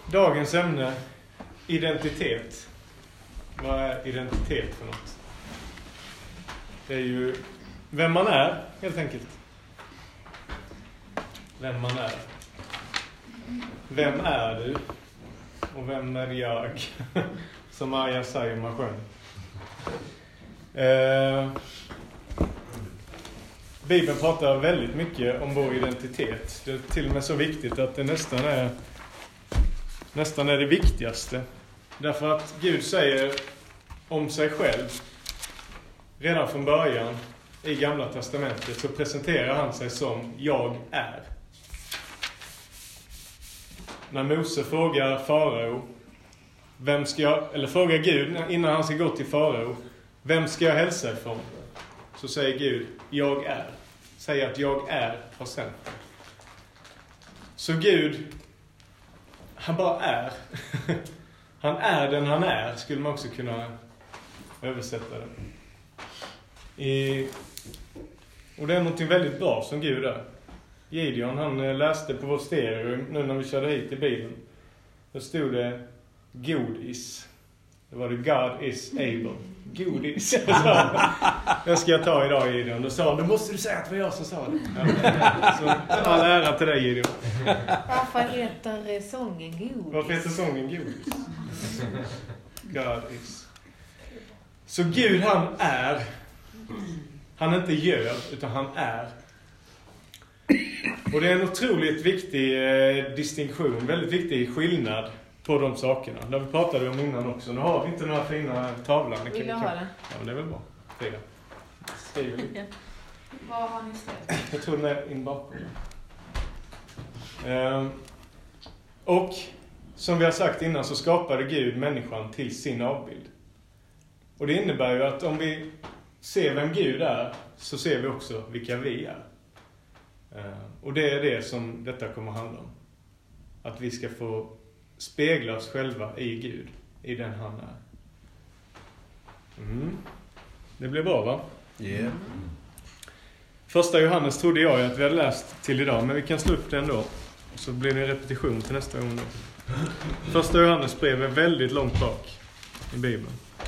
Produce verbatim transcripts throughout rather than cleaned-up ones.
Dagens ämne, identitet. Vad är identitet för något? Det är ju vem man är, helt enkelt. Vem man är. Vem är du? Och vem är jag? Som Arja Saijonmaa sjöng. Eh, Bibeln pratar väldigt mycket om vår identitet. Det är till och med så viktigt att det nästan är nästan är det viktigaste. Därför att Gud säger om sig själv redan från början i Gamla testamentet, så presenterar han sig som jag är. När Mose frågar farao, vem ska jag, eller frågar Gud innan han ska gå till farao, vem ska jag hälsa ifrån? Så säger Gud, jag är. Säger att jag är har sänt. Så Gud, han bara är. Han är den han är, skulle man också kunna översätta det. I, och det är något väldigt bra som Gud är. Gideon, han läste på vår stereo nu när vi körde hit i bilen. Då stod det godis. Det var det God is able. Godis. Det ska jag ta idag, Gideon. Då sa han, då måste du säga att det var jag som sa det. Ja. Så all ära till dig, Gideon. Varför heter sången godis? Varför heter sången godis? God is. Så Gud, han är. Han inte gör, utan han är. Och det är en otroligt viktig eh, distinktion, väldigt viktig skillnad på de sakerna. Det vi pratade om innan också. Nu har vi inte några fina tavlor. Vill du ha det? Ja, men det är väl bra. Frida. Skriv lite. Vad har ni skrivit? Jag tror den är in bakom. Ehm, och som vi har sagt innan så skapade Gud människan till sin avbild. Och det innebär ju att om vi ser vem Gud är, så ser vi också vilka vi är. Ehm, och det är det som detta kommer att handla om. Att vi ska få spegla oss själva i Gud, i den han är. Mm. Det blir bra, va? Yeah. Första Johannes trodde jag att vi hade läst till idag, men vi kan slå upp den då. Så blir det en repetition till nästa gång då. Första Johannes brev är väldigt långt bak i Bibeln.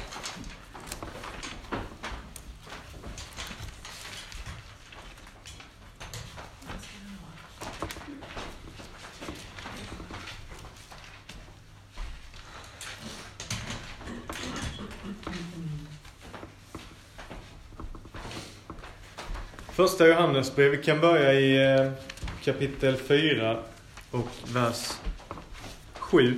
Första Johannes brev, vi kan börja i eh, kapitel fyra och vers sju.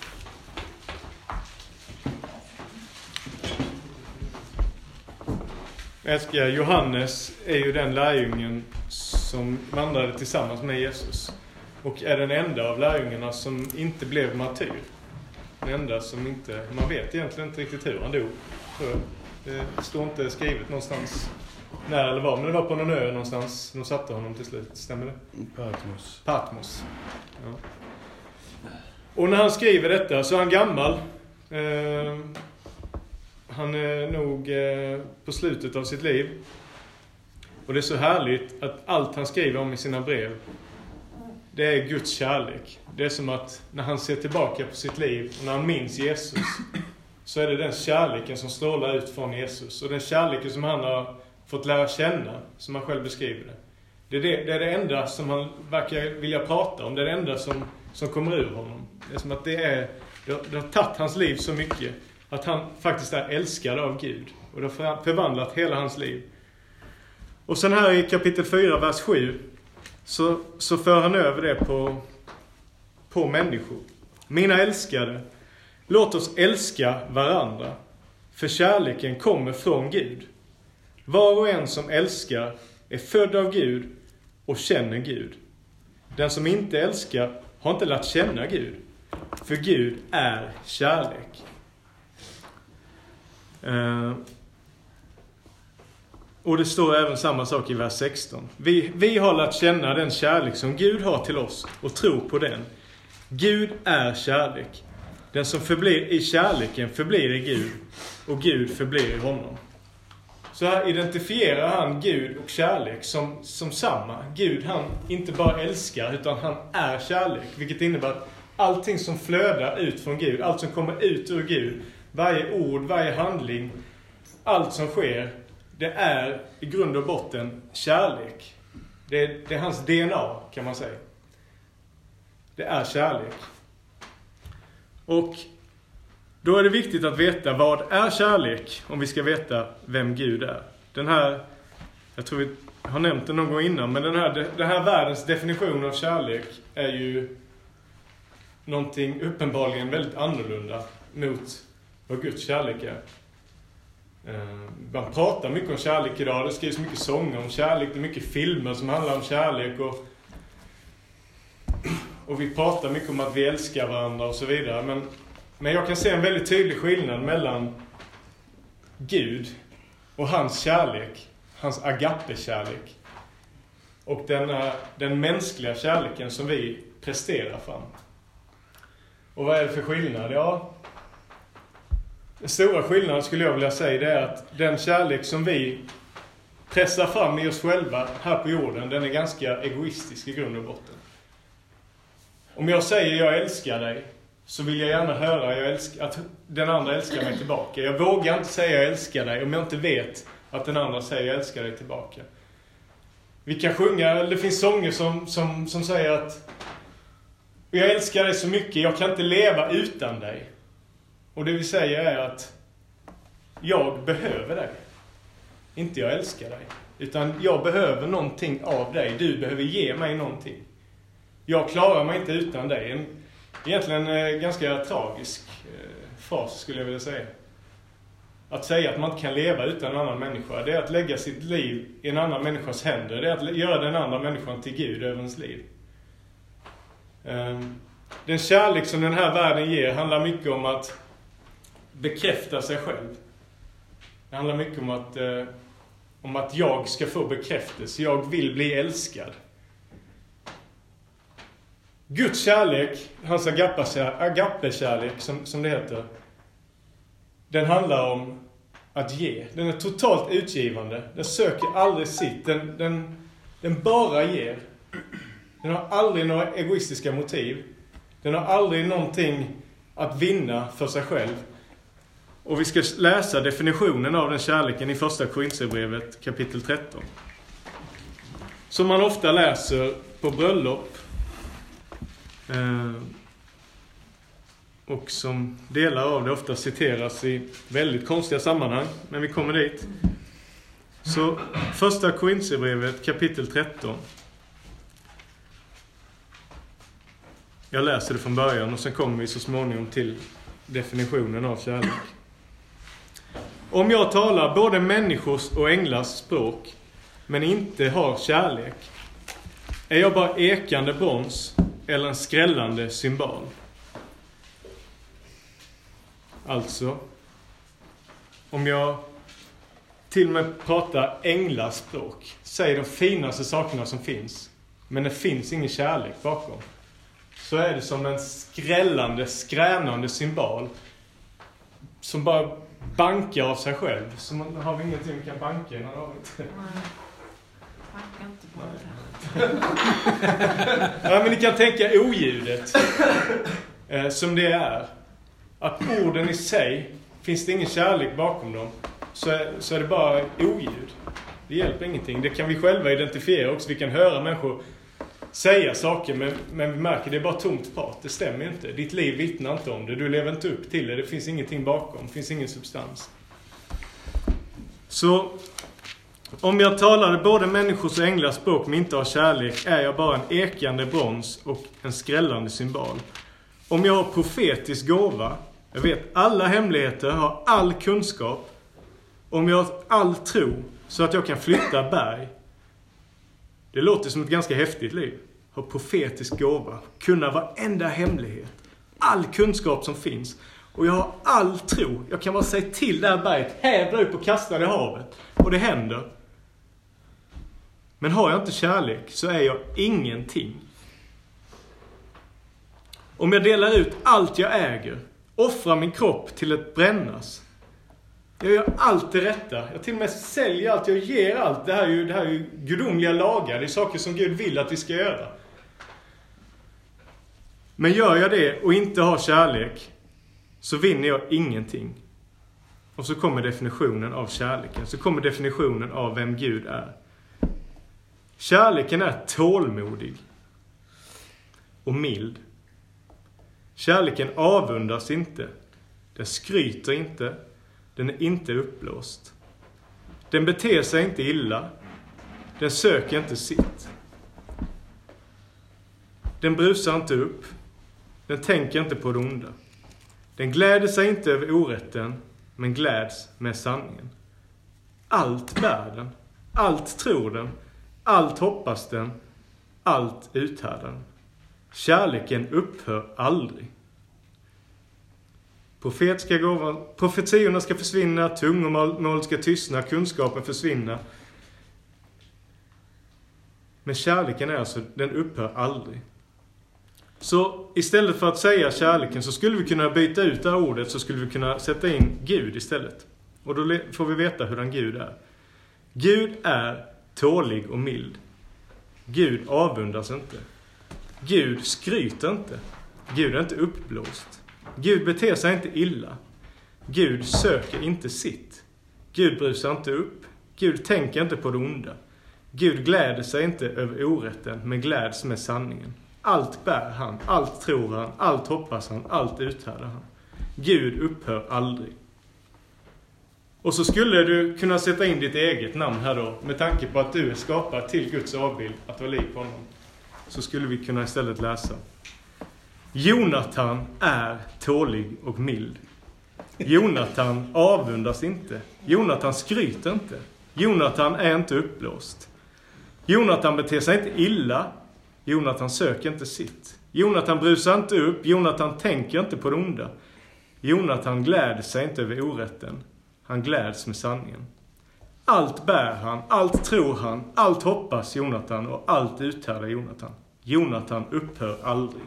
Älskar, Johannes är ju den lärjungen som vandrade tillsammans med Jesus. Och är den enda av lärjungarna som inte blev martyr. Den enda som inte, man vet egentligen inte riktigt hur han dog. Det står inte skrivet någonstans när eller var, men det var på någon ö någonstans. De satte honom till slut, stämmer det? Patmos. Patmos. Ja. Och när han skriver detta så är han gammal. Eh, han är nog eh, på slutet av sitt liv. Och det är så härligt att allt han skriver om i sina brev, det är Guds kärlek. Det är som att när han ser tillbaka på sitt liv och när han minns Jesus, så är det den kärleken som strålar ut från Jesus. Och den kärleken som han har fått lära känna, som han själv beskriver det. Det är det, det är det enda som han verkar vilja prata om. Det är det enda som, som kommer ur honom. Det är som att det är, det har, det har tagit hans liv så mycket att han faktiskt är älskad av Gud. Och det har förvandlat hela hans liv. Och sen här i kapitel fyra, vers sju, så, så för han över det på, på människor. Mina älskade, låt oss älska varandra. För kärleken kommer från Gud. Var och en som älskar är född av Gud och känner Gud. Den som inte älskar har inte lärt känna Gud. För Gud är kärlek. Uh, och det står även samma sak i vers sexton. Vi, vi har lärt känna den kärlek som Gud har till oss och tro på den. Gud är kärlek. Den som förblir i kärleken förblir i Gud och Gud förblir i honom. Så här identifierar han Gud och kärlek som, som samma. Gud, han inte bara älskar utan han är kärlek. Vilket innebär att allting som flödar ut från Gud, allt som kommer ut ur Gud, varje ord, varje handling, allt som sker, det är i grund och botten kärlek. Det är, det är hans D N A, kan man säga. Det är kärlek. Och då är det viktigt att veta vad är kärlek, om vi ska veta vem Gud är. Den här, jag tror vi har nämnt det någon gång innan, men den här, den här världens definition av kärlek är ju någonting uppenbarligen väldigt annorlunda mot vad Guds kärlek är. Man pratar mycket om kärlek idag, det skrivs mycket sånger om kärlek, det är mycket filmer som handlar om kärlek, och, och vi pratar mycket om att vi älskar varandra och så vidare. Men, men jag kan se en väldigt tydlig skillnad mellan Gud och hans kärlek, hans agape-kärlek, och den, den mänskliga kärleken som vi presterar fram. Och vad är det för skillnad? Ja, den stora skillnaden skulle jag vilja säga, det är att den kärlek som vi pressar fram i oss själva här på jorden, den är ganska egoistisk i grund och botten. Om jag säger jag älskar dig, så vill jag gärna höra jag älskar, att den andra älskar mig tillbaka. Jag vågar inte säga jag älskar dig om jag inte vet att den andra säger jag älskar dig tillbaka. Vi kan sjunga, det finns sånger som, som, som säger att jag älskar dig så mycket, jag kan inte leva utan dig. Och det vi säger är att jag behöver dig. Inte jag älskar dig. Utan jag behöver någonting av dig. Du behöver ge mig någonting. Jag klarar mig inte utan dig. En, egentligen en ganska tragisk eh, fras skulle jag vilja säga. Att säga att man inte kan leva utan en annan människa, det är att lägga sitt liv i en annan människas händer. Det är att göra den andra människan till Gud över ens liv. Um, den kärlek som den här världen ger handlar mycket om att bekräfta sig själv. Det handlar mycket om att, eh, om att jag ska få bekräftelse. Jag vill bli älskad. Guds kärlek, hans agape-kärlek som, som det heter, den handlar om att ge. Den är totalt utgivande. Den söker aldrig sitt. Den, den, den bara ger. Den har aldrig några egoistiska motiv. Den har aldrig någonting att vinna för sig själv. Och vi ska läsa definitionen av den kärleken i första Korinthierbrevet kapitel tretton. Som man ofta läser på bröllop. Eh, och som delar av det ofta citeras i väldigt konstiga sammanhang. Men vi kommer dit. Så första Korinthierbrevet kapitel tretton. Jag läser det från början och sen kommer vi så småningom till definitionen av kärlek. Om jag talar både människors och änglars språk, men inte har kärlek, är jag bara ekande brons eller en skrällande cymbal. Alltså, om jag till och med pratar änglars språk, säger de finaste sakerna som finns, men det finns ingen kärlek bakom, så är det som en skrällande, skränande cymbal som bara bankar av sig själv. Så man har vi ingenting vi kan banka i. Nej, banka inte på det. Ja, men ni kan tänka oljudet eh, som det är. Att orden i sig, finns det ingen kärlek bakom dem, så är, så är det bara oljud. Det hjälper ingenting. Det kan vi själva identifiera också. Vi kan höra människor säga saker, men, men vi märker det är bara tomt prat. Det stämmer inte. Ditt liv vittnar inte om det. Du lever inte upp till det. Det finns ingenting bakom. Det finns ingen substans. Så om jag talade både människors och änglars språk men inte har kärlek, är jag bara en ekande brons och en skrällande cymbal. Om jag har profetisk gåva, jag vet alla hemligheter, har all kunskap, om jag har all tro så att jag kan flytta berg. Det låter som ett ganska häftigt liv. Ha profetisk gåva, kunna varenda hemlighet, all kunskap som finns. Och jag har all tro. Jag kan bara säga till det här berget, hävda upp och kasta det i havet. Och det händer. Men har jag inte kärlek så är jag ingenting. Om jag delar ut allt jag äger, offrar min kropp till att brännas. Jag gör allt det rätta. Jag till och med säljer allt. Jag ger allt. Det här är ju, det här är ju gudomliga lagar. Det är saker som Gud vill att vi ska göra. Men gör jag det och inte har kärlek, så vinner jag ingenting. Och så kommer definitionen av kärleken. Så kommer definitionen av vem Gud är. Kärleken är tålmodig och mild. Kärleken avundas inte. Den skryter inte. Den är inte uppblåst. Den beter sig inte illa. Den söker inte sitt. Den brusar inte upp. Den tänker inte på det onda. Den gläder sig inte över orätten, men gläds med sanningen. Allt bär den. Allt tror den. Allt hoppas den. Allt uthärdar den. Kärleken upphör aldrig. Profetiska gåvan, profetiorna ska försvinna, tungomål ska tystna, kunskapen försvinna. Men kärleken är alltså, den upphör aldrig. Så istället för att säga kärleken så skulle vi kunna byta ut det här ordet, så skulle vi kunna sätta in Gud istället. Och då får vi veta hur den Gud är. Gud är tålig och mild. Gud avundas inte. Gud skryter inte. Gud är inte uppblåst. Gud beter sig inte illa. Gud söker inte sitt. Gud brusar inte upp. Gud tänker inte på det onda. Gud gläder sig inte över orätten, men gläds med sanningen. Allt bär han, allt tror han, allt hoppas han, allt uthärdar han. Gud upphör aldrig. Och så skulle du kunna sätta in ditt eget namn här då, med tanke på att du är skapad till Guds avbild, att vara lik honom. Så skulle vi kunna istället läsa: Jonatan är tålig och mild. Jonatan avundas inte. Jonatan skryter inte. Jonatan är inte uppblåst. Jonatan beter sig inte illa. Jonatan söker inte sitt. Jonatan brusar inte upp. Jonatan tänker inte på det onda. Jonatan gläder sig inte över orätten. Han gläds med sanningen. Allt bär han, allt tror han, allt hoppas Jonatan och allt uthärdar Jonatan. Jonatan upphör aldrig.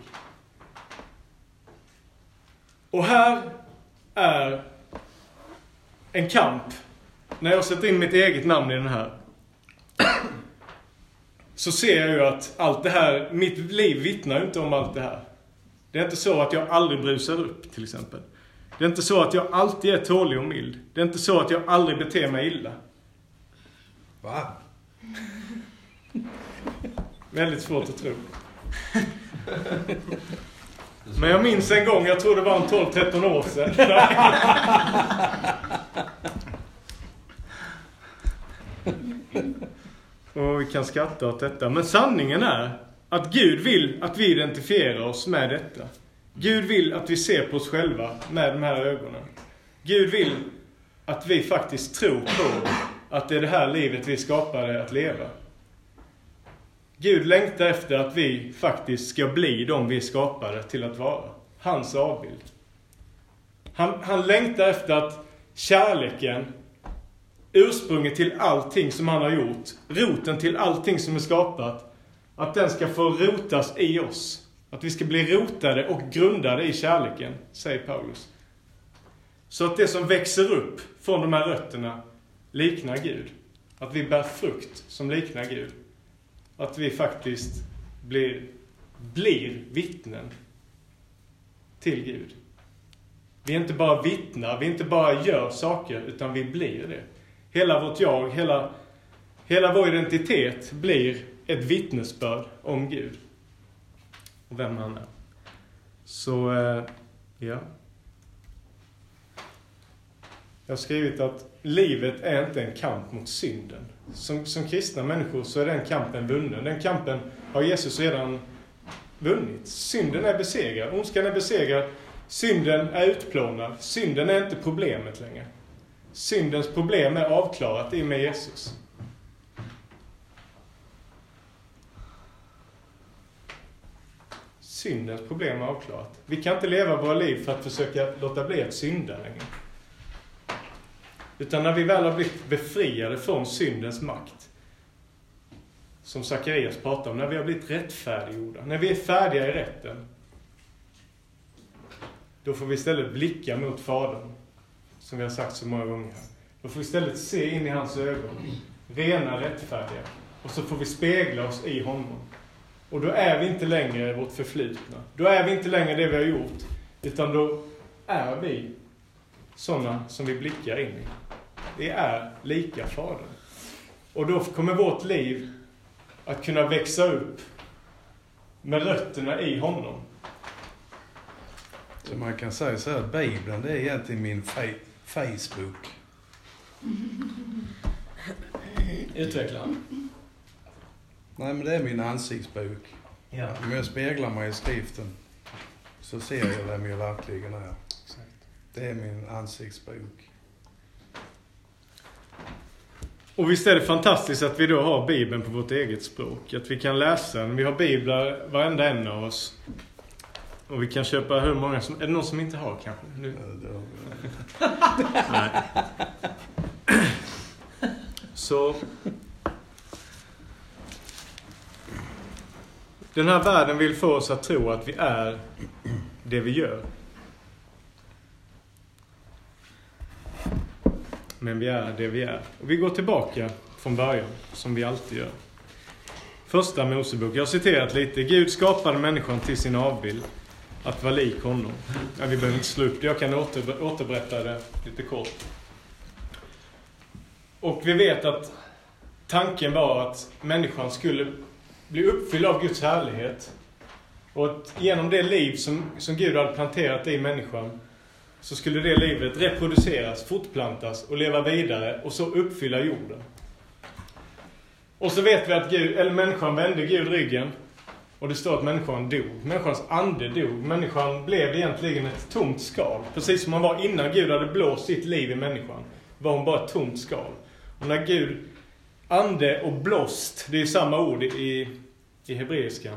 Och här är en kamp. När jag sätter in mitt eget namn i den här, så ser jag ju att allt det här, mitt liv vittnar inte om allt det här. Det är inte så att jag aldrig brusar upp, till exempel. Det är inte så att jag alltid är tålig och mild. Det är inte så att jag aldrig beter mig illa. Va? Väldigt svårt att tro. Men jag minns en gång, jag tror det var en tolv tretton år sedan. Och vi kan skratta åt detta. Men sanningen är att Gud vill att vi identifierar oss med detta. Gud vill att vi ser på oss själva med de här ögonen. Gud vill att vi faktiskt tror på att det är det här livet vi skapade att leva. Gud längtar efter att vi faktiskt ska bli de vi skapade till att vara. Hans avbild. Han, han längtar efter att kärleken, ursprunget till allting som han har gjort, roten till allting som är skapat, att den ska få rotas i oss. Att vi ska bli rotade och grundade i kärleken, säger Paulus. Så att det som växer upp från de här rötterna liknar Gud. Att vi bär frukt som liknar Gud. Att vi faktiskt blir, blir vittnen till Gud. Vi är inte bara vittnar, vi inte bara gör saker, utan vi blir det. Hela vårt jag, hela, hela vår identitet blir ett vittnesbörd om Gud. Och vem han är. Så, eh, ja. Jag har skrivit att livet är inte en kamp mot synden. Som, som kristna människor så är den kampen vunnen. Den kampen har Jesus redan vunnit. Synden är besegrad. Ondskan är besegrad. Synden är utplånad. Synden är inte problemet längre. Syndens problem är avklarat i med Jesus. Syndens problem är avklarat. Vi kan inte leva våra liv för att försöka låta bli att synda längre. Utan när vi väl har blivit befriade från syndens makt, som Sakarias pratar om, när vi har blivit rättfärdiggjorda, när vi är färdiga i rätten, då får vi istället blicka mot Fadern, som vi har sagt så många gånger här. Då får vi istället se in i hans ögon, rena, rättfärdiga, och så får vi spegla oss i honom. Och då är vi inte längre vårt förflutna. Då är vi inte längre det vi har gjort. Utan då är vi sådana som vi blickar in i. Vi är lika Fadern. Och då kommer vårt liv att kunna växa upp med rötterna i honom. Så man kan säga så här, Bibeln det är egentligen min fa- Facebook. Utveckla. Nej, men det är min ansiktsbok. Ja. Om jag speglar mig i skriften så ser jag vem jag verkligen är. Exakt. Det är min ansiktsbok. Och visst är det fantastiskt att vi då har Bibeln på vårt eget språk. Att vi kan läsa den. Vi har biblar varenda en av oss. Och vi kan köpa hur många som... Är det någon som inte har kanske? Nu. Nej. Så... Den här världen vill få oss att tro att vi är det vi gör. Men vi är det vi är. Och vi går tillbaka från början, som vi alltid gör. Första Mosebok, jag har citerat lite. Gud skapade människan till sin avbild, att vara lik honom. Ja, vi behöver inte slå upp det, jag kan åter, återberätta det lite kort. Och vi vet att tanken var att människan skulle bli uppfylld av Guds härlighet. Och att genom det liv som, som Gud hade planterat i människan så skulle det livet reproduceras, fortplantas och leva vidare och så uppfylla jorden. Och så vet vi att Gud, eller människan vände Gud ryggen och det står att människan dog. Människans ande dog. Människan blev egentligen ett tomt skal. Precis som han var innan Gud hade blåst sitt liv i människan var hon bara ett tomt skal. Och när Gud ande och blåst, det är samma ord i, i hebreiskan.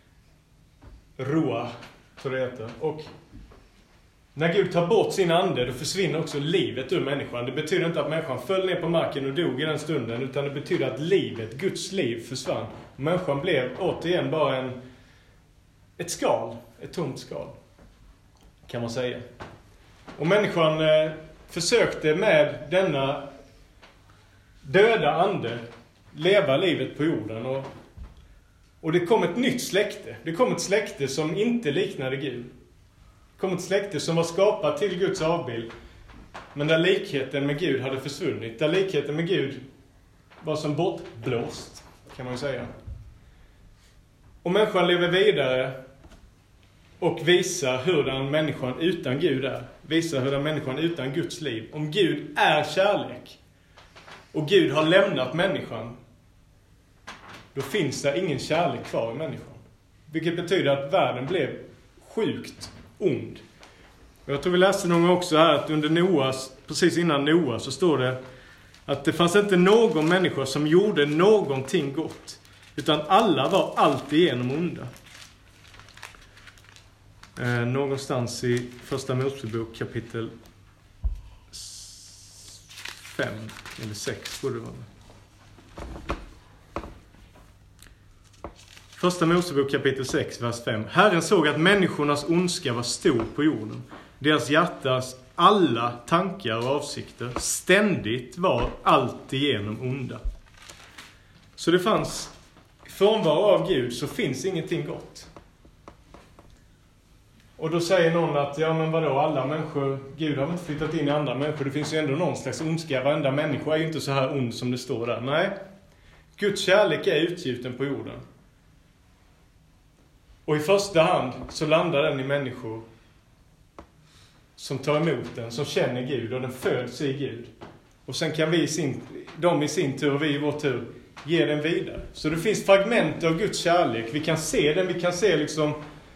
Roa, tror det heter. Och när Gud tar bort sin ande, då försvinner också livet ur människan. Det betyder inte att människan föll ner på marken och dog i den stunden, utan det betyder att livet, Guds liv, försvann. Och människan blev återigen bara en, ett skal, ett tomt skal, kan man säga. Och människan eh, försökte med denna döda ande leva livet på jorden. Och, och det kom ett nytt släkte. Det kom ett släkte som inte liknade Gud. Det kom ett släkte som var skapat till Guds avbild. Men där likheten med Gud hade försvunnit. Där likheten med Gud var som bortblåst, kan man ju säga. Och människan lever vidare och visar hurdan människan utan Gud är. Visar hurdan människan utan Guds liv. Om Gud är kärlek och Gud har lämnat människan, då finns det ingen kärlek kvar i människan. Vilket betyder att världen blev sjukt ond. Och jag tror vi läste någon gång också här att under Noas, precis innan Noa, så står det att det fanns inte någon människa som gjorde någonting gott, utan alla var alltigenom onda. Eh, någonstans i första Mosebok kapitel fem eller sex borde det vara. Första Mosebok kapitel sex, vers fem. Herren såg att människornas ondska var stor på jorden. Deras hjärtas alla tankar och avsikter ständigt var alltigenom onda. Så det fanns, frånvaro av Gud så finns ingenting gott. Och då säger någon att, ja men vadå, alla människor, Gud har inte flyttat in i andra människor. Det finns ju ändå någon slags ondska. Varenda människa är ju inte så här ond som det står där. Nej, Guds kärlek är utgjuten på jorden. Och i första hand så landar den i människor som tar emot den, som känner Gud och den föds i Gud. Och sen kan vi, sin, de i sin tur och vi i vår tur, ge den vidare. Så det finns fragment av Guds kärlek. Vi kan se den, vi kan se liksom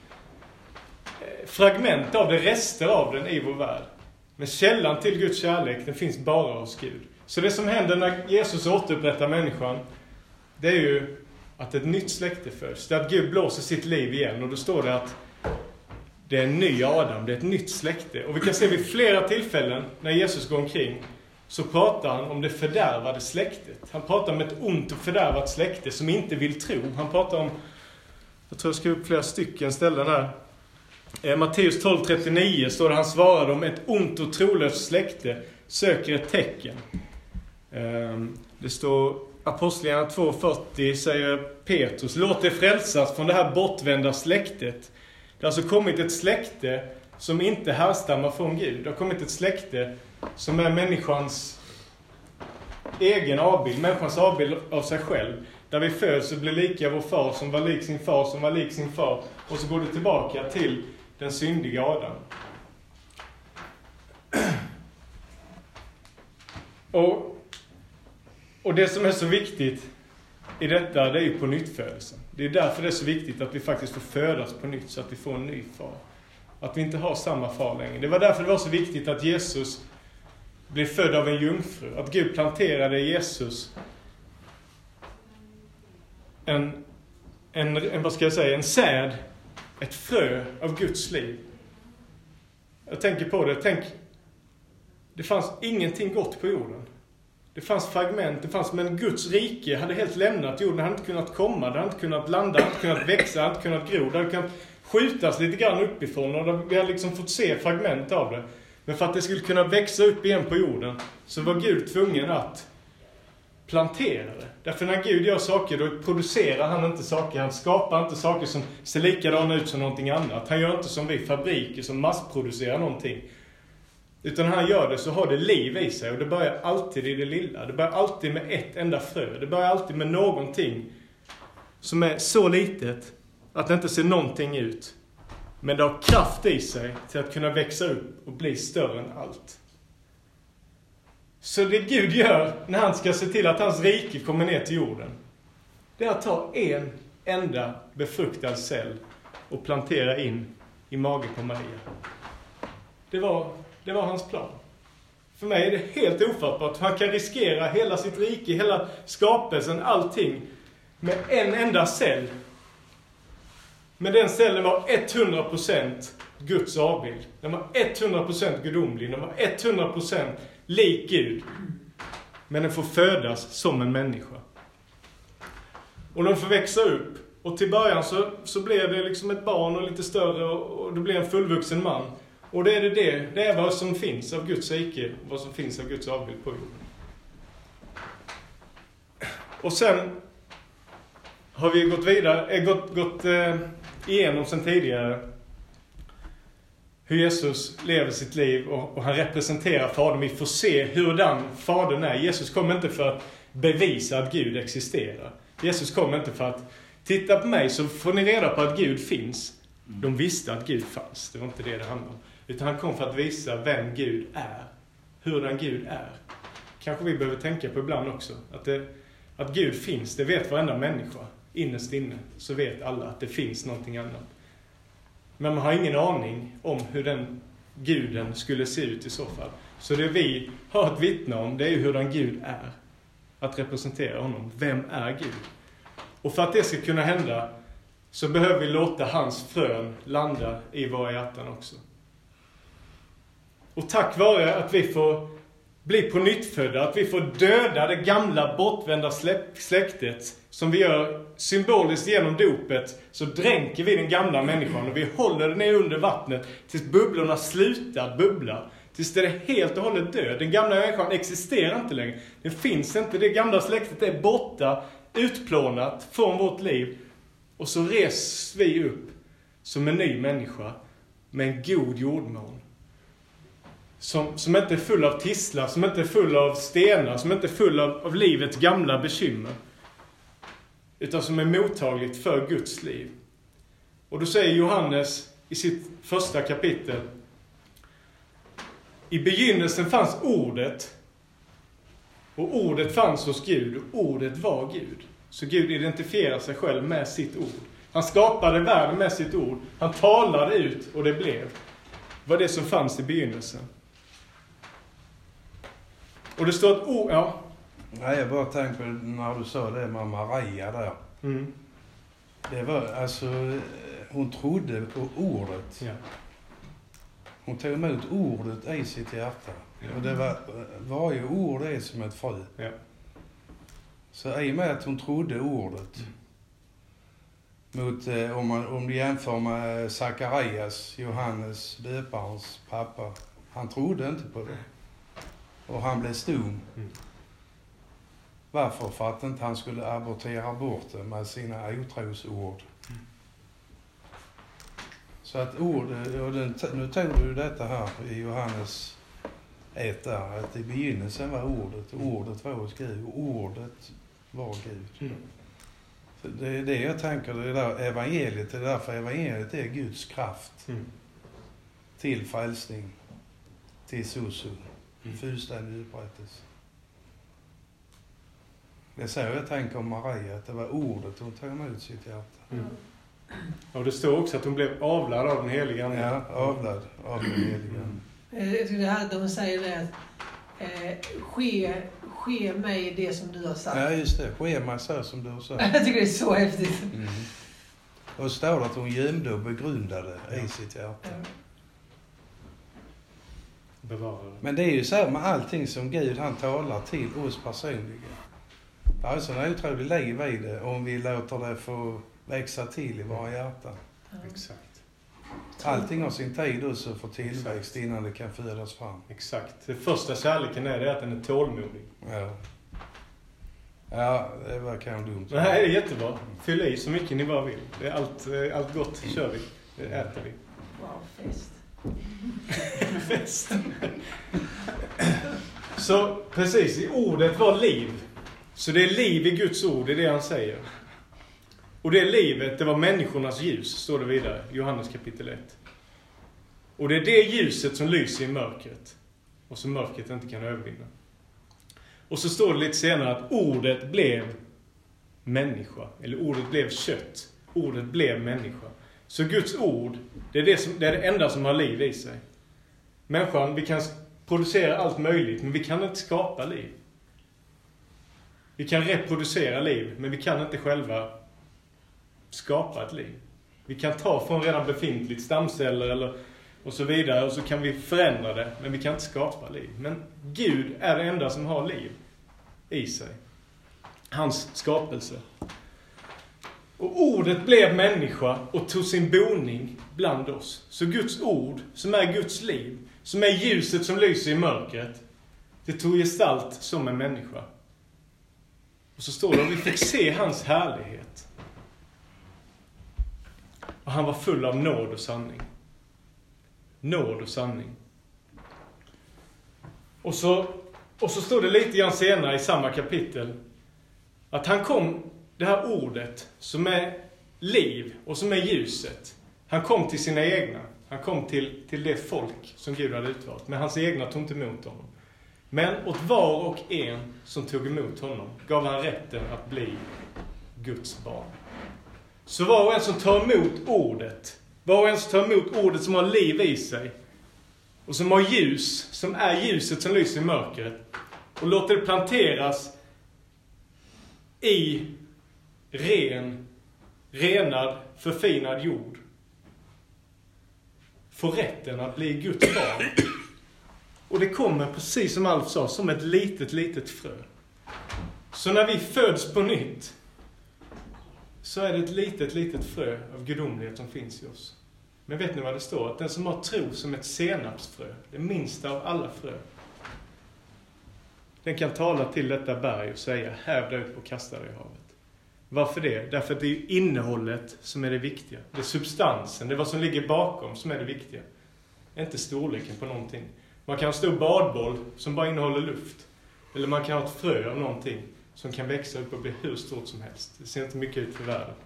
fragment av det, rester av den i vår värld. Men källan till Guds kärlek, den finns bara hos Gud. Så det som händer när Jesus återupprättar människan, det är ju att ett nytt släkte föds. Det är att Gud blåser sitt liv igen. Och då står det att det är en ny Adam, det är ett nytt släkte. Och vi kan se vid flera tillfällen när Jesus går omkring, så pratar han om det fördärvade släktet. Han pratar om ett ont och fördärvat släkte som inte vill tro. Han pratar om, jag tror jag ska upp flera stycken ställen här. Eh, Matteus tolv trettionio står det, han svarade om ett ont och trolöst släkte söker ett tecken. Eh, det står Apostlagärningarna två fyrtio säger Petrus: låt er frälsas från det här bortvända släktet. Det har alltså kommit ett släkte som inte härstammar från Gud. Det har kommit ett släkte som är människans egen avbild, människans avbild av sig själv. Där vi föds och blir lika vår far som var lik sin far som var lik sin far. Och så går det tillbaka till den syndiga Adam. Och, och det som är så viktigt i detta, det är ju på nyttfödelsen. Det är därför det är så viktigt att vi faktiskt får födas på nytt så att vi får en ny far. Att vi inte har samma far längre. Det var därför det var så viktigt att Jesus blev född av en jungfru. Att Gud planterade i Jesus en, en, en, vad ska jag säga, en säd, ett frö av Guds liv. Jag tänker på det, tänk, det fanns ingenting gott på jorden. Det fanns fragment, det fanns, men Guds rike hade helt lämnat jorden. Det hade inte kunnat komma, det hade inte kunnat landa, det hade inte kunnat växa, det hade inte kunnat gro. Det hade kunnat skjutas lite grann uppifrån och vi hade liksom fått se fragment av det. Men för att det skulle kunna växa upp igen på jorden så var Gud tvungen att plantera det. Därför när Gud gör saker, då producerar han inte saker. Han skapar inte saker som ser likadana ut som någonting annat. Han gör inte som vi fabriker som massproducerar någonting. Utan när han gör det så har det liv i sig. Och det börjar alltid i det lilla. Det börjar alltid med ett enda frö. Det börjar alltid med någonting som är så litet att det inte ser någonting ut. Men det har kraft i sig till att kunna växa upp och bli större än allt. Så det Gud gör när han ska se till att hans rike kommer ner till jorden, det är att ta en enda befruktad cell och plantera in i magen på Maria. Det var, det var hans plan. För mig är det helt ofattbart. Han kan riskera hela sitt rike, hela skapelsen, allting med en enda cell. Men den cellen var hundra procent Guds avbild. Den var hundra procent gudomlig. Den var hundra procent lik Gud. Men den får födas som en människa. Och den får växa upp. Och till början så, så blir det liksom ett barn och lite större. Och, och det blir en fullvuxen man. Och det är det, det. Det är vad som finns av Guds rike. Vad som finns av Guds avbild på jorden. Och sen har vi gått vidare. Äh, gått, gått eh, igenom sen tidigare. Hur Jesus lever sitt liv och, och han representerar Fadern. Vi får se hurdan Fadern är. Jesus kommer inte för att bevisa att Gud existerar. Jesus kommer inte för att titta på mig så får ni reda på att Gud finns. De visste att Gud fanns. Det var inte det det handlade om. Utan han kom för att visa vem Gud är. Hurdan Gud är. Kanske vi behöver tänka på ibland också. Att, det, att Gud finns, det vet varenda människa. Innerst inne så vet alla att det finns någonting annat. Men man har ingen aning om hur den guden skulle se ut i så fall. Så det vi har att vittna om, det är ju hur den Gud är. Att representera honom. Vem är Gud? Och för att det ska kunna hända så behöver vi låta hans frön landa i våra hjärtan också. Och tack vare att vi får bli på nyttfödda, att vi får döda det gamla bortvända släktet som vi gör symboliskt genom dopet, så dränker vi den gamla människan och vi håller den ner under vattnet tills bubblorna slutar bubbla. Tills det är helt och hållet död. Den gamla människan existerar inte längre. Det finns inte. Det gamla släktet är borta, utplånat från vårt liv. Och så reser vi upp som en ny människa med en god jordmån. Som, som inte är full av tisslar, som inte är full av stenar, som inte är full av, av livets gamla bekymmer. Utan som är mottagligt för Guds liv. Och då säger Johannes i sitt första kapitel: i begynnelsen fanns ordet, och ordet fanns hos Gud, och ordet var Gud. Så Gud identifierar sig själv med sitt ord. Han skapade världen med sitt ord. Han talade ut och det blev. Det var det som fanns i begynnelsen. Och det står ett ord, ja. Nej, jag bara tänkte på när du sa det med Maria där. Mm. Det var alltså, hon trodde på ordet. Ja. Hon tog emot ordet i sitt hjärta. Ja. Och det var, varje ord är som ett frö. Ja. Så i och med att hon trodde ordet. Mm. Mot, eh, om, man, om du jämför med Sakarias, Johannes döparens pappa. Han trodde inte på det. Och han blev stum. Mm. Varför? För att inte han skulle abortera bort det med sina otrosord. Mm. Så att ord, och den, nu tog du detta här i Johannes ett där, att i begynnelsen var ordet, och ordet var hos Gud, och ordet var Gud. Mm. Så det är det jag tänker, det där evangeliet, det är därför evangeliet är Guds kraft mm. till frälsning, till sosu, mm. fullständig upprättelse. Det är så jag tänker om Maria, att det var ordet hon tog emot sitt hjärta. Mm. Och det står också att hon blev avlad av den heliga Ande. Ja, avlad av den heliga Ande. Jag tycker det här de säger det att eh, ske, ske mig det som du har sagt. Ja, just det. Ske mig så som du har sagt. Jag tycker det är så häftigt. Mm. Och står det att hon gömde och begrundade ja. i sitt hjärta. Ja. Bevarade. Men det är ju så med allting som Gud han talar till oss personligen. Det är alltså en otrolig liv i det om vi låter det få växa till i våra hjärtan. Ja. Exakt. Allting har sin tid också för tillväxt Exakt. Innan det kan födas fram. Exakt. Det första kärleken är det att den är tålmodig. Ja. Ja, det var kanske dumt. Nej, det är jättebra. Fyll i så mycket ni bara vill. Det är allt, allt gott kör vi. Det äter vi. Wow, fest. Fest. Så precis, i ordet var liv. Så det är liv i Guds ord, det är det han säger. Och det livet, det var människornas ljus, står det vidare, Johannes kapitel ett. Och det är det ljuset som lyser i mörkret. Och som mörkret inte kan övervinna. Och så står det lite senare att ordet blev människa. Eller ordet blev kött. Ordet blev människa. Så Guds ord, det är det, som, det är det enda som har liv i sig. Människan, vi kan producera allt möjligt, men vi kan inte skapa liv. Vi kan reproducera liv, men vi kan inte själva skapa ett liv. Vi kan ta från redan befintligt stamceller eller och så vidare och så kan vi förändra det, men vi kan inte skapa liv. Men Gud är det enda som har liv i sig. Hans skapelse. Och ordet blev människa och tog sin boning bland oss. Så Guds ord, som är Guds liv, som är ljuset som lyser i mörkret, det tog gestalt som en människa. Och så står det att vi fick se hans härlighet. Och han var full av nåd och sanning. Nåd och sanning. Och så, och så står det lite grann senare i samma kapitel att han kom, det här ordet som är liv och som är ljuset. Han kom till sina egna. Han kom till, till det folk som Gud hade utvalt. Men hans egna tog inte emot honom. Men åt var och en som tog emot honom gav han rätten att bli Guds barn. Så var och en som tar emot ordet, var och en som tar emot ordet som har liv i sig och som har ljus, som är ljuset som lyser i mörkret och låter det planteras i ren, renad, förfinad jord, får rätten att bli Guds barn. Och det kommer, precis som Alf sa, som ett litet, litet frö. Så när vi föds på nytt så är det ett litet, litet frö av gudomlighet som finns i oss. Men vet ni vad det står? Att den som har tro som ett senapsfrö, det minsta av alla frö, den kan tala till detta berg och säga, häv dig upp och kasta dig i havet. Varför det? Därför att det är innehållet som är det viktiga. Det är substansen, det är vad som ligger bakom som är det viktiga. Inte storleken på någonting. Man kan ha en stor badboll som bara innehåller luft. Eller man kan ha ett frö av någonting som kan växa upp och bli hur stort som helst. Det ser inte mycket ut för världen.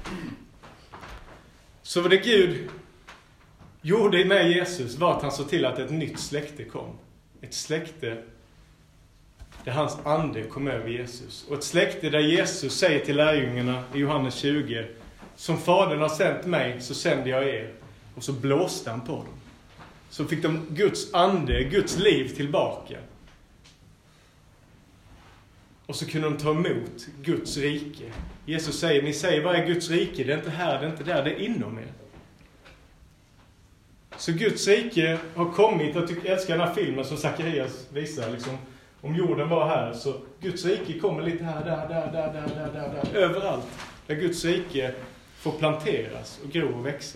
Så vad det Gud gjorde med Jesus var att han såg till att ett nytt släkte kom. Ett släkte där hans ande kom över Jesus. Och ett släkte där Jesus säger till lärjungarna i Johannes tjugo, som Fadern har sänt mig så sänder jag er. Och så blåste han på dem. Så fick de Guds ande, Guds liv tillbaka. Och så kunde de ta emot Guds rike. Jesus säger, ni säger vad är Guds rike? Det är inte här, det är inte där, det är inom er. Så Guds rike har kommit, jag tycker, jag älskar den här filmen som Zacharias visar, liksom, om jorden var här. Så Guds rike kommer lite här, där, där, där, där, där, där, där. Överallt där Guds rike får planteras och gro och växa.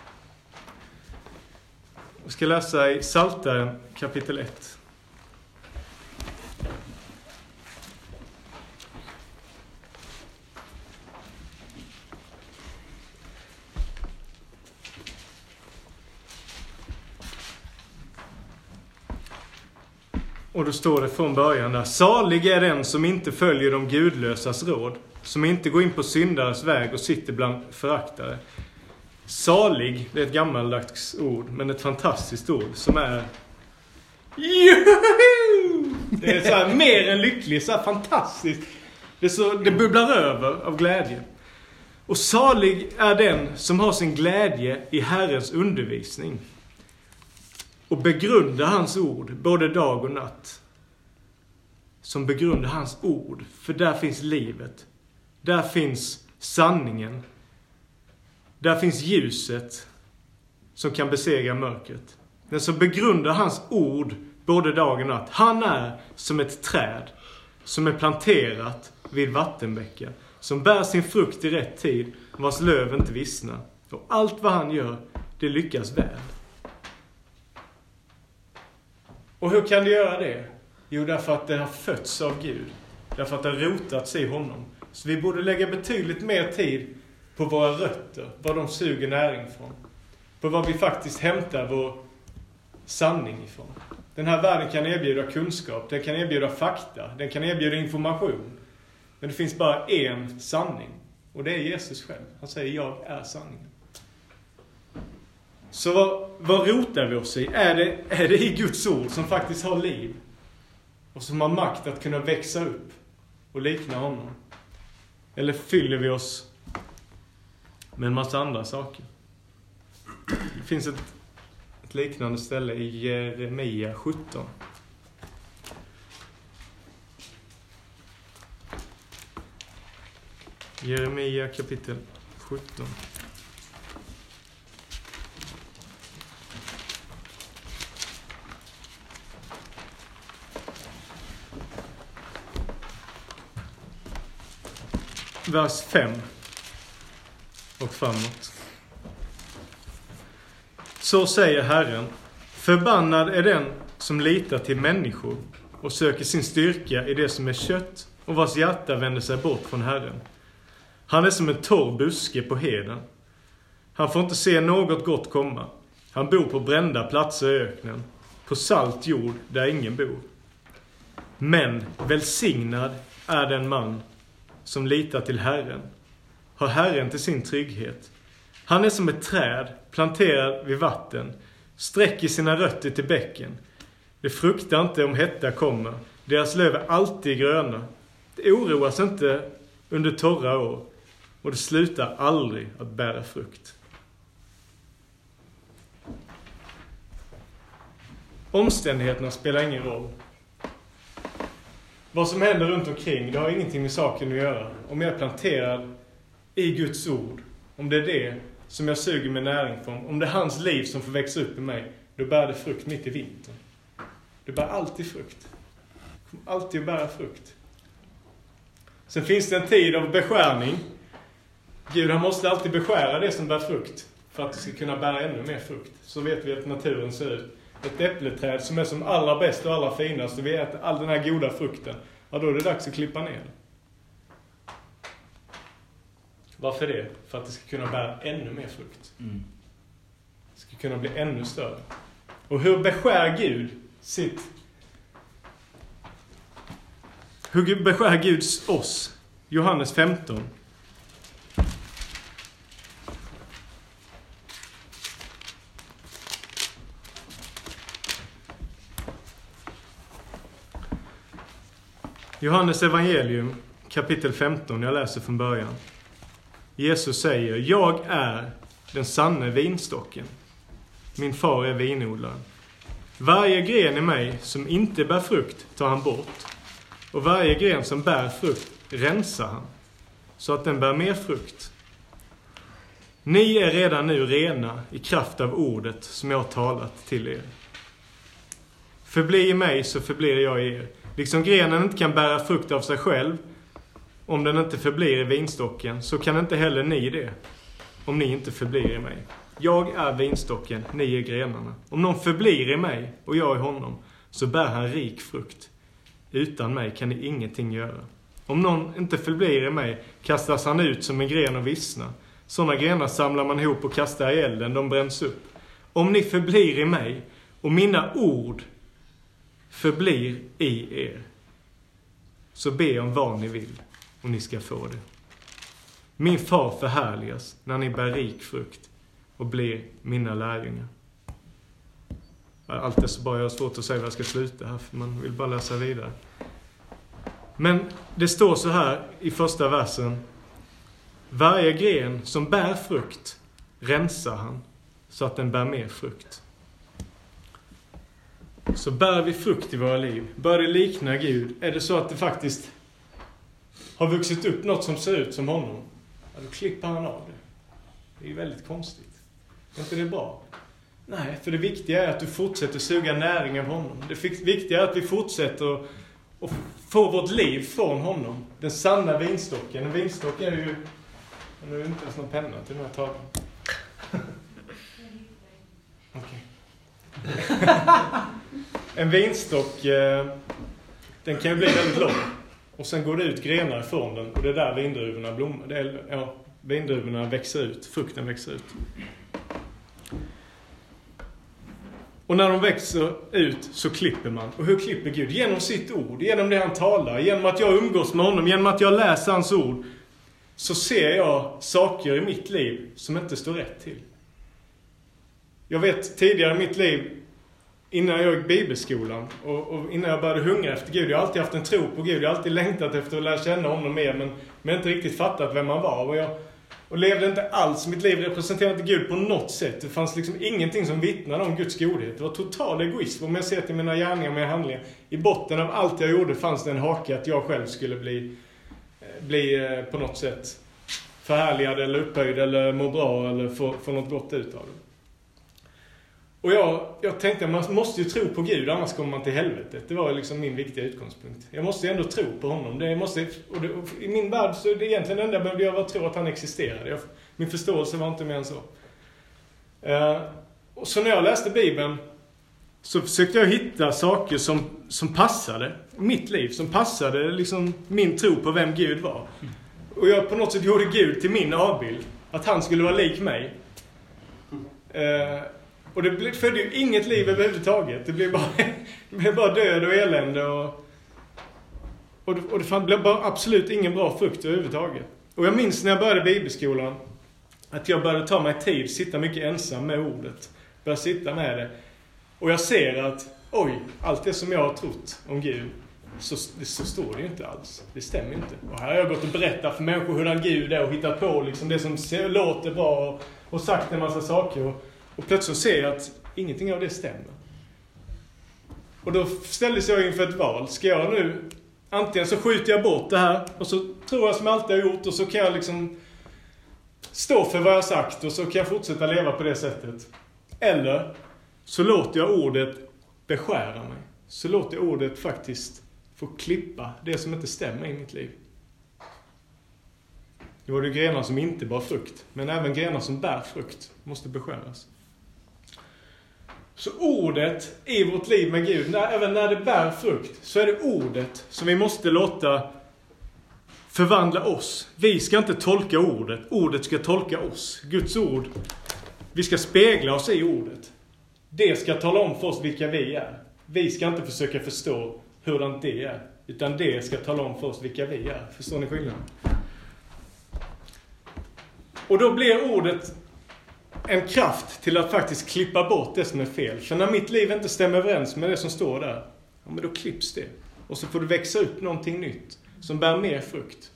Jag ska läsa i Psaltaren kapitel ett. Och då står det från början där: salig är den som inte följer de gudlösas råd, som inte går in på syndares väg och sitter bland föraktare. Salig, det är ett gammaldags ord, men ett fantastiskt ord som är Juhu! Det är så här mer än lycklig, så här fantastiskt. Det, är så, det bubblar över av glädje. Och salig är den som har sin glädje i Herrens undervisning och begrundar hans ord både dag och natt. Som begrundar hans ord, för där finns livet. Där finns sanningen. Där finns ljuset som kan besegra mörkret. Den som begrundar hans ord både dag och natt, han är som ett träd som är planterat vid vattenbäckar, som bär sin frukt i rätt tid, vars löv inte vissnar. Och allt vad han gör, det lyckas väl. Och hur kan det göra det? Jo, därför att det har fötts av Gud. Därför att det har rotats i honom. Så vi borde lägga betydligt mer tid på våra rötter, vad de suger näring från. På vad vi faktiskt hämtar vår sanning ifrån. Den här världen kan erbjuda kunskap, den kan erbjuda fakta, den kan erbjuda information. Men det finns bara en sanning. Och det är Jesus själv. Han säger: jag är sanningen. Så vad, vad rotar vi oss i? Är det, är det i Guds ord som faktiskt har liv? Och som har makt att kunna växa upp och likna honom? Eller fyller vi oss med en massa andra saker? Det finns ett, ett liknande ställe i Jeremia sjutton. Jeremia kapitel sjutton. Vers fem och framåt. Så säger Herren: förbannad är den som litar till människor och söker sin styrka i det som är kött och vars hjärta vänder sig bort från Herren. Han är som en torr buske på heden. Han får inte se något gott komma. Han bor på brända platser i öknen, på salt jord där ingen bor. Men välsignad är den man som litar till Herren, har Herren till sin trygghet. Han är som ett träd planterad vid vatten, sträcker sina rötter till bäcken. Det fruktar inte om hetta kommer, deras löv är alltid gröna. Det oroas inte under torra år, och det slutar aldrig att bära frukt. Omständigheterna spelar ingen roll. Vad som händer runt omkring, det har ingenting med saken att göra. Om jag är planterad i Guds ord, om det är det som jag suger med näring från, om det är hans liv som får växa upp i mig, då bär det frukt mitt i vintern. Det bär alltid frukt. Det kommer alltid att bära frukt. Sen finns det en tid av beskärning. Gud, han måste alltid beskära det som bär frukt för att det ska kunna bära ännu mer frukt. Så vet vi att naturen ser ut. Ett äppleträd som är som allra bäst och allra finast, och vi äter all den här goda frukten. Ja, då är det dags att klippa ner. Varför det? För att det ska kunna bära ännu mer frukt. Mm. Det ska kunna bli ännu större. Och hur beskär Gud sitt... Hur beskär Gud oss? Johannes femton. Johannes evangelium kapitel femton, jag läser från början. Jesus säger: jag är den sanne vinstocken. Min far är vinodlaren. Varje gren i mig som inte bär frukt tar han bort. Och varje gren som bär frukt rensar han, så att den bär mer frukt. Ni är redan nu rena i kraft av ordet som jag har talat till er. Förbli i mig så förblir jag i er. Liksom grenen inte kan bära frukt av sig själv om den inte förblir i vinstocken, så kan inte heller ni det om ni inte förblir i mig. Jag är vinstocken, ni är grenarna. Om någon förblir i mig och jag i honom, så bär han rik frukt. Utan mig kan ni ingenting göra. Om någon inte förblir i mig, kastas han ut som en gren och vissnar. Sådana grenar samlar man ihop och kastar i elden, de bränns upp. Om ni förblir i mig och mina ord förblir i er, så be om vad ni vill och ni ska få det. Min far förhärligas när ni bär rik frukt och blir mina lärjungar. Allt är så bra, jag har svårt att säga vad jag ska sluta här, för man vill bara läsa vidare. Men det står så här i första versen: varje gren som bär frukt rensar han så att den bär mer frukt. Så bär vi frukt i våra liv, bör det likna Gud, är det så att det faktiskt har vuxit upp något som ser ut som honom, ja, då klipper han av det. Det är ju väldigt konstigt. Är inte det bra? Nej, för det viktiga är att du fortsätter suga näring av honom. Det viktiga är att vi fortsätter att få vårt liv från honom. Den sanna vinstocken. En vinstock är ju... Nu är det inte ens någon penna till den här tavlan. Okej. En vinstock, den kan ju bli väldigt lång. Och sen går det ut grenar från den. Och det är där vindruvorna blommar. Det är, ja, vindruvorna växer ut. Frukten växer ut. Och när de växer ut så klipper man. Och hur klipper Gud? Genom sitt ord. Genom det han talar. Genom att jag umgås med honom. Genom att jag läser hans ord. Så ser jag saker i mitt liv som inte står rätt till. Jag vet tidigare i mitt liv, innan jag gick bibelskolan och, och innan jag började hungra efter Gud. Jag har alltid haft en tro på Gud. Jag har alltid längtat efter att lära känna honom mer. Men, men inte riktigt fattat vem man var. Och jag och levde inte alls. Mitt liv representerade Gud på något sätt. Det fanns liksom ingenting som vittnade om Guds godhet. Det var total egoism. Om jag ser till mina gärningar och mina handlingar. I botten av allt jag gjorde fanns det en hake att jag själv skulle bli, bli på något sätt förhärligad eller upphöjd eller må bra eller få, få något gott ut av det. Och jag, jag tänkte att man måste ju tro på Gud, annars kommer man till helvetet. Det var liksom min viktiga utgångspunkt. Jag måste ändå tro på honom. Det måste, och det, och i min värld så är det egentligen det enda jag behövde göra att tro att han existerade. Jag, min förståelse var inte mer än så. Uh, och så när jag läste Bibeln så försökte jag hitta saker som, som passade mitt liv. Som passade liksom min tro på vem Gud var. Och jag på något sätt gjorde Gud till min avbild. Att han skulle vara lik mig. Uh, Och det födde ju inget liv överhuvudtaget. Det blev bara, det blev bara död och elände. Och, och, det, och det blev bara absolut ingen bra frukt överhuvudtaget. Och jag minns när jag började bibelskolan att jag började ta mig tid, sitta mycket ensam med ordet. Började sitta med det. Och jag ser att, oj, allt det som jag har trott om Gud, så, det, så står det ju inte alls. Det stämmer inte. Och här har jag gått och berättat för människor hur den Gud är och hittat på liksom det som ser, låter bra och, och sagt en massa saker. Och, Och plötsligt ser jag att ingenting av det stämmer. Och då ställdes jag inför ett val. Ska jag nu, antingen så skjuter jag bort det här och så tror jag som jag alltid har gjort och så kan jag liksom stå för vad jag har sagt och så kan jag fortsätta leva på det sättet. Eller så låter jag ordet beskära mig. Så låter jag ordet faktiskt få klippa det som inte stämmer i mitt liv. Det var det grenar som inte bar frukt, men även grenar som bär frukt måste beskäras. Så ordet i vårt liv med Gud, när, även när det bär frukt, så är det ordet som vi måste låta förvandla oss. Vi ska inte tolka ordet, ordet ska tolka oss. Guds ord, vi ska spegla oss i ordet. Det ska tala om för oss vilka vi är. Vi ska inte försöka förstå hurdant det är, utan det ska tala om för oss vilka vi är. Förstår ni skillnaden? Och då blir ordet en kraft till att faktiskt klippa bort det som är fel. För när mitt liv inte stämmer överens med det som står där, ja, men då klipps det. Och så får det växa upp någonting nytt som bär mer frukt.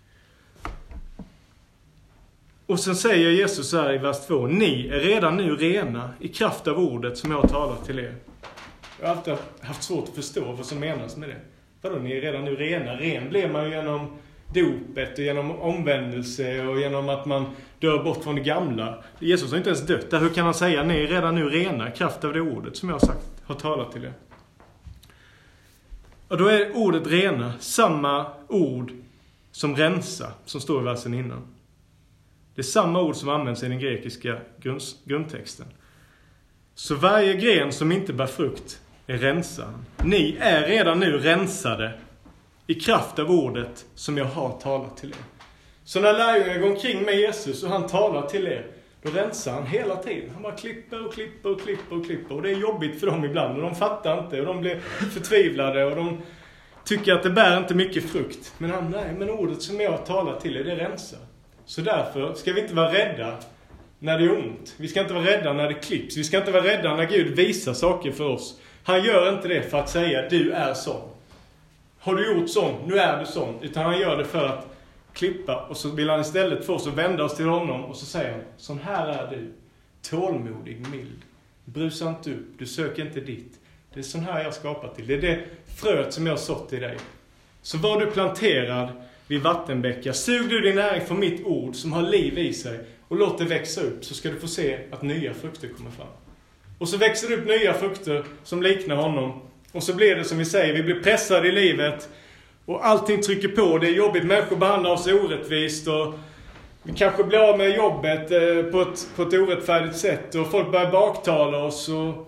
Och sen säger Jesus här i vers två: ni är redan nu rena i kraft av ordet som jag har talat till er. Jag har alltid haft svårt att förstå vad som menas med det. Vadå, ni är redan nu rena? Ren blir man ju genom dopet och genom omvändelse och genom att man dör bort från det gamla. Jesus har inte ens dött. Hur kan han säga ni är redan nu rena i kraft av det ordet som jag har sagt, har talat till er? Och då är ordet rena samma ord som rensa som står i versen innan. Det är samma ord som används i den grekiska grund, grundtexten. Så varje gren som inte bär frukt är rensad. Ni är redan nu rensade i kraft av ordet som jag har talat till er. Så när lärjungarna går omkring med Jesus och han talar till er, Då rensar han hela tiden. Han bara klipper och klipper och klipper och klipper. Och det är jobbigt för dem ibland. Och de fattar inte. Och de blir förtvivlade. Och de tycker att det bär inte mycket frukt. Men han, nej, men ordet som jag talar till är det rensar. Så därför ska vi inte vara rädda när det är ont. Vi ska inte vara rädda när det klipps. Vi ska inte vara rädda när Gud visar saker för oss. Han gör inte det för att säga du är sån. Har du gjort sån, nu är du sån. Utan han gör det för att klippa. Och så vill han istället få oss att vända oss till honom. Och så säger han, sån här är du. Tålmodig, mild. Brusa inte upp, du söker inte ditt. Det är sån här jag skapar till. Det är det fröet som jag har sått i dig. Så var du planterad vid vattenbäckar. Sug du din näring från mitt ord som har liv i sig. Och låt det växa upp, så ska du få se att nya frukter kommer fram. Och så växer det upp nya frukter som liknar honom. Och så blir det som vi säger, vi blir pressade i livet. Och allting trycker på, det är jobbigt. Människor behandlar oss orättvist. Och vi kanske blir av med jobbet eh, på, ett, på ett orättfärdigt sätt. Och folk börjar baktala oss. Och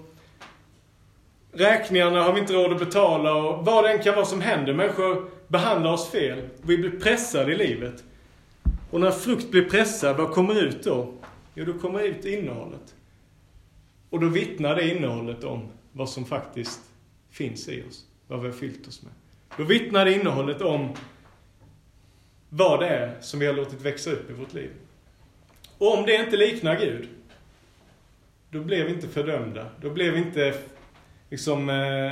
räkningarna har vi inte råd att betala. Och vad det än kan vara som händer. Människor behandlar oss fel. Vi blir pressade i livet. Och när frukt blir pressad, vad kommer ut då? Jo, då kommer ut innehållet. Och då vittnar det innehållet om vad som faktiskt finns i oss. Vad vi har fyllt oss med. Då vittnar det innehållet om vad det är som vi har låtit växa upp i vårt liv. Och om det inte liknar Gud, då blir vi inte fördömda. Då blir vi inte liksom eh,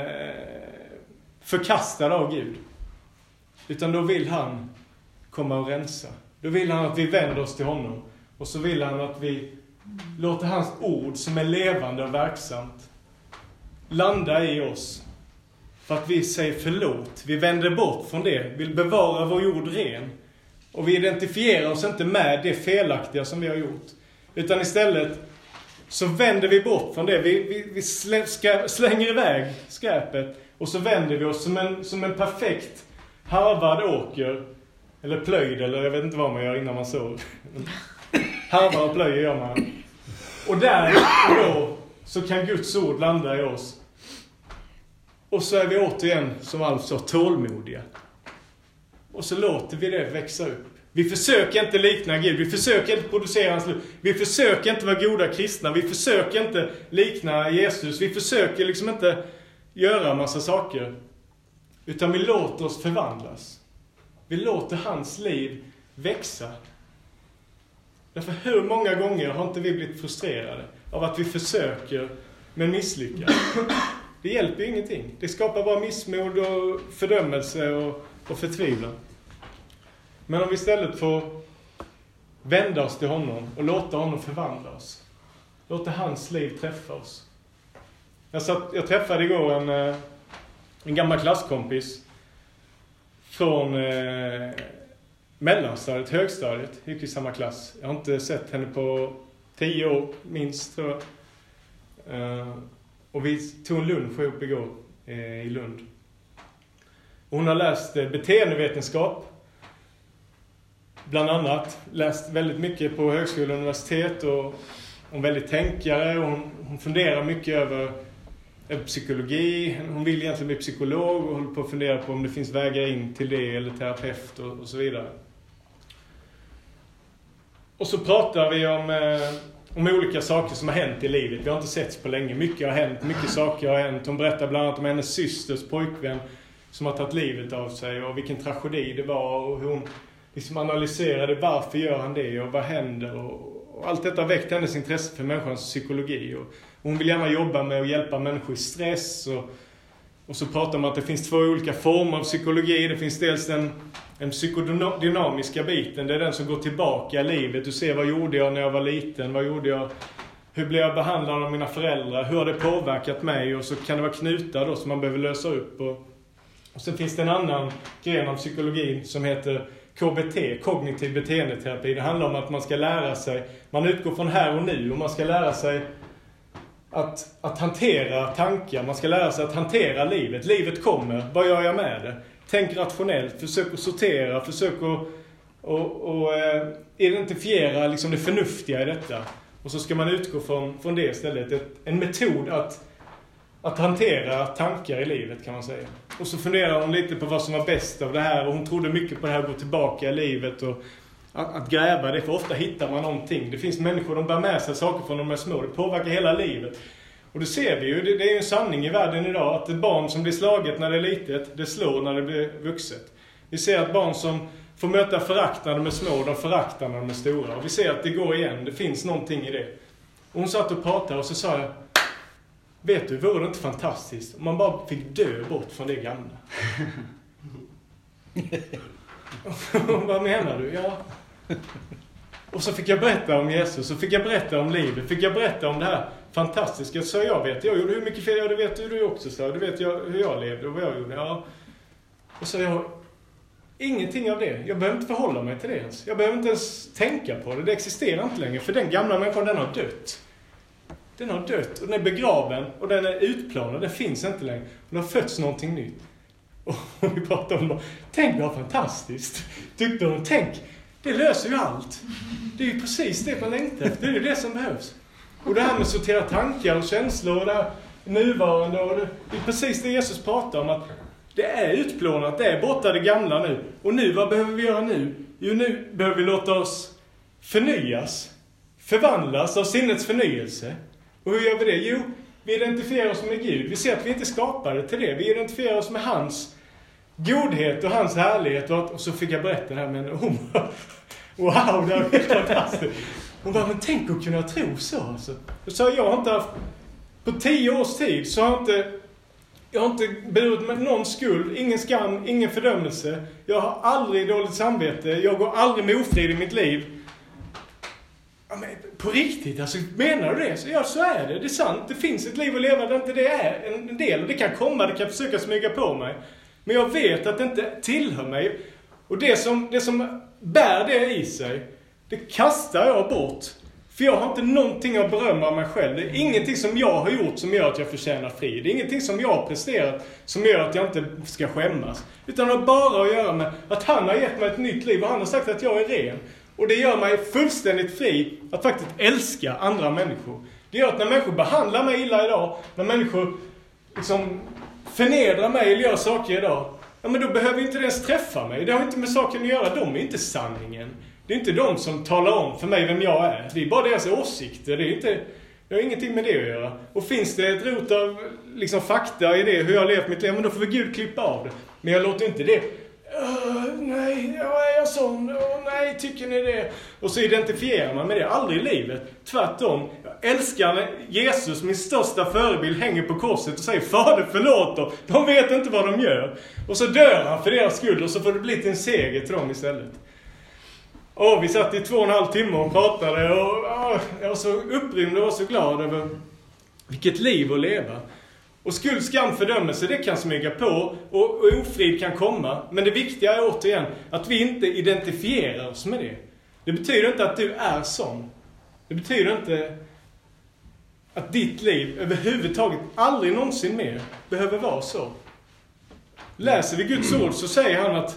förkastade av Gud. Utan då vill han komma och rensa. Då vill han att vi vänder oss till honom. Och så vill han att vi låter hans ord som är levande och verksamt landa i oss. För att vi säger förlåt. Vi vänder bort från det. Vi vill bevara vår jord ren. Och vi identifierar oss inte med det felaktiga som vi har gjort. Utan istället så vänder vi bort från det. Vi, vi, vi slä, ska, slänger iväg skräpet. Och så vänder vi oss som en, som en perfekt harvad åker. Eller plöjd, eller jag vet inte vad man gör innan man sår. Harvar och plöjer gör man. Och där och då så kan Guds ord landa i oss. Och så är vi återigen, som Alf sa, tålmodiga. Och så låter vi det växa upp. Vi försöker inte likna Gud. Vi försöker inte producera hans liv. Vi försöker inte vara goda kristna. Vi försöker inte likna Jesus. Vi försöker liksom inte göra en massa saker. Utan vi låter oss förvandlas. Vi låter hans liv växa. Därför hur många gånger har inte vi blivit frustrerade av att vi försöker men misslyckas? Det hjälper ju ingenting. Det skapar bara missmod och fördömelse och, och förtvivlan. Men om vi istället får vända oss till honom och låta honom förvandla oss. Låta hans liv träffa oss. Jag, satt, jag träffade igår en, en gammal klasskompis från eh, mellanstadiet, högstadiet. Gick i samma klass. Jag har inte sett henne på tio år minst, tror jag. Eh, och vi tog en lunch ihop igår eh, i Lund. Och hon har läst eh, beteendevetenskap. Bland annat. Läst väldigt mycket på högskola och universitet. Och hon är väldigt tänkare. Och hon, hon funderar mycket över psykologi. Hon vill egentligen bli psykolog och håller på att fundera på om det finns vägar in till det, eller terapeut och, och så vidare. Och så pratar vi om, eh, om olika saker som har hänt i livet. Vi har inte setts på länge. Mycket har hänt, mycket saker har hänt. Hon berättar bland annat om hennes systers pojkvän som har tagit livet av sig och vilken tragedi det var och hur hon liksom analyserade varför gör han det och vad händer och, och allt detta har väckt hennes intresse för människans psykologi och hon vill gärna jobba med att hjälpa människor i stress. Och, och så pratar man att det finns två olika former av psykologi. Det finns dels den, den psykodynamiska biten. Det är den som går tillbaka i livet. Du ser, vad gjorde jag när jag var liten? Vad gjorde jag? Hur blev jag behandlad av mina föräldrar? Hur har det påverkat mig? Och så kan det vara knutar då som man behöver lösa upp. Och, och sen finns det en annan gren av psykologin som heter K B T, kognitiv beteendeterapi. Det handlar om att man ska lära sig. Man utgår från här och nu och man ska lära sig Att, att hantera tankar. Man ska lära sig att hantera livet. Livet kommer. Vad gör jag med det? Tänk rationellt. Försök att sortera. Försök att och, och, eh, identifiera liksom det förnuftiga i detta. Och så ska man utgå från, från det istället. Ett, en metod att, att hantera tankar i livet, kan man säga. Och så funderar hon lite på vad som var bäst av det här. Och hon trodde mycket på det här att gå tillbaka i livet. Och att, att gräva det, för ofta hittar man någonting. Det finns människor, de bär med sig saker från de är små. Det påverkar hela livet. Och det ser vi ju, det, det är ju en sanning i världen idag, att ett barn som blir slaget när det är litet, det slår när det blir vuxet. Vi ser att barn som får möta förakt när de är små, de föraktar när de är stora. Och vi ser att det går igen, det finns någonting i det. Och hon satt och pratade och så sa jag, vet du, vore det inte fantastiskt om man bara fick dö bort från det gamla? Vad menar du? Ja. Och så fick jag berätta om Jesus, så fick jag berätta om livet, fick jag berätta om det här fantastiska. Så jag vet, jag gjorde hur mycket fel, ja, det vet du också, så du vet jag, hur jag levde och vad jag gjorde. Ja. Och så jag, ingenting av det. Jag behöver inte förhålla mig till det ens. Jag behöver inte ens tänka på det. Det existerar inte längre, för den gamla människan, den har dött. Den har dött och den är begraven och den är utplånad. Den finns inte längre. Och det har fötts någonting nytt. Och vi pratade om det. Tänk vad fantastiskt. Tyckte hon, tänk, det löser ju allt. Det är ju precis det man längtar efter. Det är ju det som behövs. Och det här med att sortera tankar och känslor och det här nuvarande. Och det, det är precis det Jesus pratar om. Att det är utplånat, det är borta det gamla nu. Och nu, vad behöver vi göra nu? Jo, nu behöver vi låta oss förnyas. Förvandlas av sinnets förnyelse. Och hur gör vi det? Jo, vi identifierar oss med Gud. Vi ser att vi inte skapade till det. Vi identifierar oss med hans godhet och hans härlighet. Och, att, och så fick jag berätta det här med en hon. Wow, det var helt fantastiskt. Hon bara, men tänk att kunna tro så. Alltså. Och så jag har inte haft, på tio års tid så har jag inte, jag har inte burit med någon skuld, ingen skam, ingen fördömelse. Jag har aldrig dåligt samvete. Jag går aldrig med ofrid i mitt liv. Ja, men på riktigt, alltså, menar du det? Så, ja, så är det. Det är sant. Det finns ett liv att leva där inte det är en del. Och det kan komma, det kan försöka smyga på mig. Men jag vet att det inte tillhör mig. Och det som, det som bär det i sig, det kastar jag bort. För jag har inte någonting att berömma mig själv. Det är ingenting som jag har gjort som gör att jag förtjänar fri. Det är ingenting som jag har presterat som gör att jag inte ska skämmas. Utan det har bara att göra med att han har gett mig ett nytt liv och han har sagt att jag är ren. Och det gör mig fullständigt fri att faktiskt älska andra människor. Det gör att när människor behandlar mig illa idag, när människor liksom förnedrar mig eller gör saker idag, ja, men då behöver inte det ens träffa mig. Det har inte med saken att göra. De är inte sanningen. Det är inte de som talar om för mig vem jag är. Det är bara deras åsikter. Det är inte, det har ingenting med det att göra. Och finns det ett rot av liksom, fakta i det, hur jag har levt mitt liv, men då får vi Gud klippa av det. Men jag låter inte det. Uh, nej, jag är jag sån? Oh, nej, tycker ni det? Och så identifierar man med det. Aldrig i livet. Tvärtom. Jag älskar Jesus, min största förebild, hänger på korset och säger, Fader, förlåt dem. De vet inte vad de gör. Och så dör han för deras skull och så får det bli en seger till dem istället. Och vi satt i två och en halv timme och pratade och oh, jag var så upprymd och var så glad över vilket liv att leva. Och skuld, skam, fördömelse, det kan smyga på och, och ofrid kan komma. Men det viktiga är återigen att vi inte identifierar oss med det. Det betyder inte att du är sån. Det betyder inte att ditt liv överhuvudtaget aldrig någonsin mer behöver vara så. Läser vi Guds ord så säger han att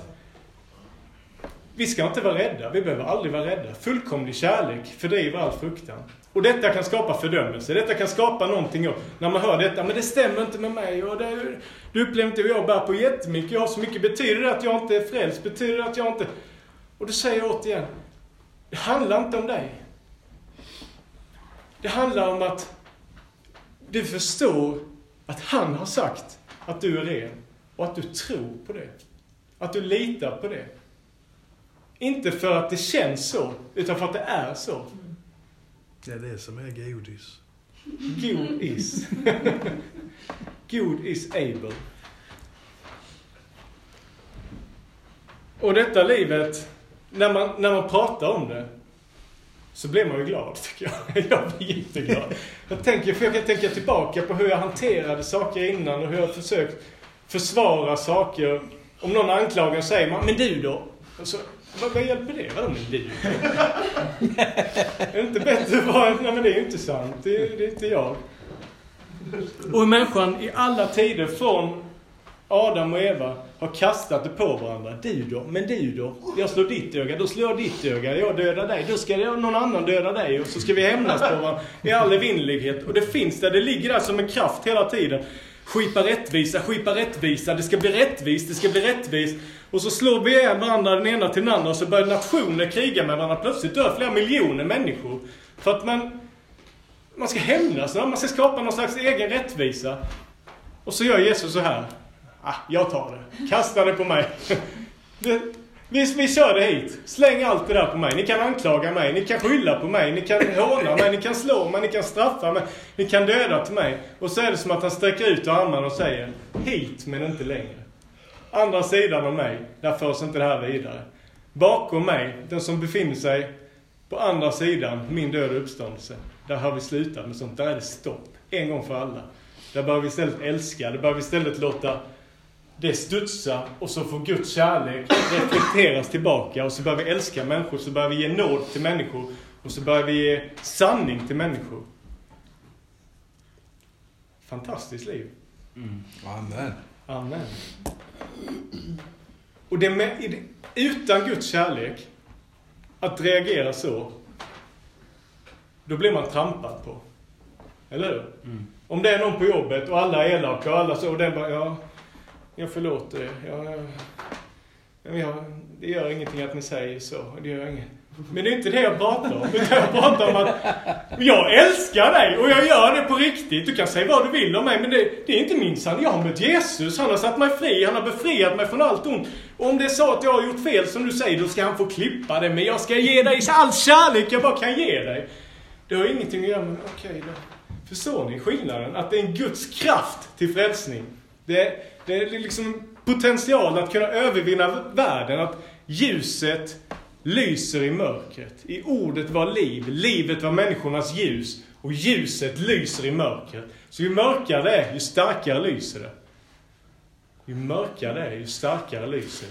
vi ska inte vara rädda. Vi behöver aldrig vara rädda. Fullkomlig kärlek fördriver all fruktan. Och detta kan skapa fördömelse. Detta kan skapa någonting. När man hör detta, men det stämmer inte med mig. Och det, du upplever inte hur jag bär på jättemycket. Jag har så mycket. Betyder det att jag inte är frälst? Betyder det att jag inte... Och då säger jag återigen, det handlar inte om dig. Det handlar om att du förstår att han har sagt att du är ren. Och att du tror på det. Att du litar på det. Inte för att det känns så, utan för att det är så. Det är det som är godis. God is. God is able. Och detta livet, när man, när man pratar om det, så blir man ju glad, tycker jag. Jag blir jätteglad. Jag tänker, för jag kan tänka tillbaka på hur jag hanterade saker innan och hur jag försökt försvara saker. Om någon anklagar säger man, men du då? Och så, vad, vad hjälper det? Vadå med du? Är det inte bättre att vara... Nej, men det är ju inte sant. Det är, det är inte jag. Och människan i alla tider från Adam och Eva har kastat det på varandra. Du då? Men du då? Jag slår ditt öga, då slår jag ditt öga. Jag dödar dig, då ska någon annan döda dig. Och så ska vi hämnas på varandra i all evinnerlighet. Och det finns där, det ligger där som en kraft hela tiden. skipa rättvisa, skipa rättvisa, det ska bli rättvist, det ska bli rättvist. Och så slår vi igen varandra den ena till den andra och så börjar nationer kriga med varandra. Plötsligt dör flera miljoner människor. För att man, man ska hämnas, man ska skapa någon slags egen rättvisa. Och så gör Jesus så här. Ah, jag tar det. Kasta det på mig. Det, vi, vi kör det hit. Släng allt det där på mig. Ni kan anklaga mig. Ni kan skylla på mig. Ni kan håna mig. Ni kan slå mig. Ni kan straffa mig. Ni kan döda till mig. Och så är det som att han sträcker ut armarna och säger hit men inte längre. Andra sidan av mig. Där förs inte det här vidare. Bakom mig. Den som befinner sig på andra sidan. Min död och uppståndelse. Där har vi slutat med sånt. Där är det stopp. En gång för alla. Där bör vi istället älska. Där bör vi istället låta det studsa och så får Guds kärlek reflekteras tillbaka. Och så bör vi älska människor. Så bör vi ge nåd till människor. Och så bör vi ge sanning till människor. Fantastiskt liv. Mm. Amen. Amen. Och det med, utan Guds kärlek att reagera så, då blir man trampad på. Eller hur? Mm. Om det är någon på jobbet och alla är elaka och alla så, och den bara, ja, jag förlåter det. Jag, jag, jag, det gör ingenting att ni säger så. Det gör inget. Men det är inte det jag pratar om. Jag pratar om att jag älskar dig och jag gör det på riktigt. Du kan säga vad du vill om mig, men det, det är inte min sanning. Jag har mött Jesus. Han har satt mig fri. Han har befriat mig från allt ont. Och om det är så att jag har gjort fel som du säger, då ska han få klippa det. Men jag ska ge dig all kärlek jag bara kan ge dig. Det har ingenting att göra med, okej okay, då. Förstår ni skillnaden? Att det är en Guds kraft till frälsning. Det är, det är liksom potential att kunna övervinna världen. Att ljuset lyser i mörkret. I ordet var liv. Livet var människornas ljus. Och ljuset lyser i mörkret. Så ju mörkare det är, ju starkare lyser det. Ju mörkare det är, ju starkare lyser det.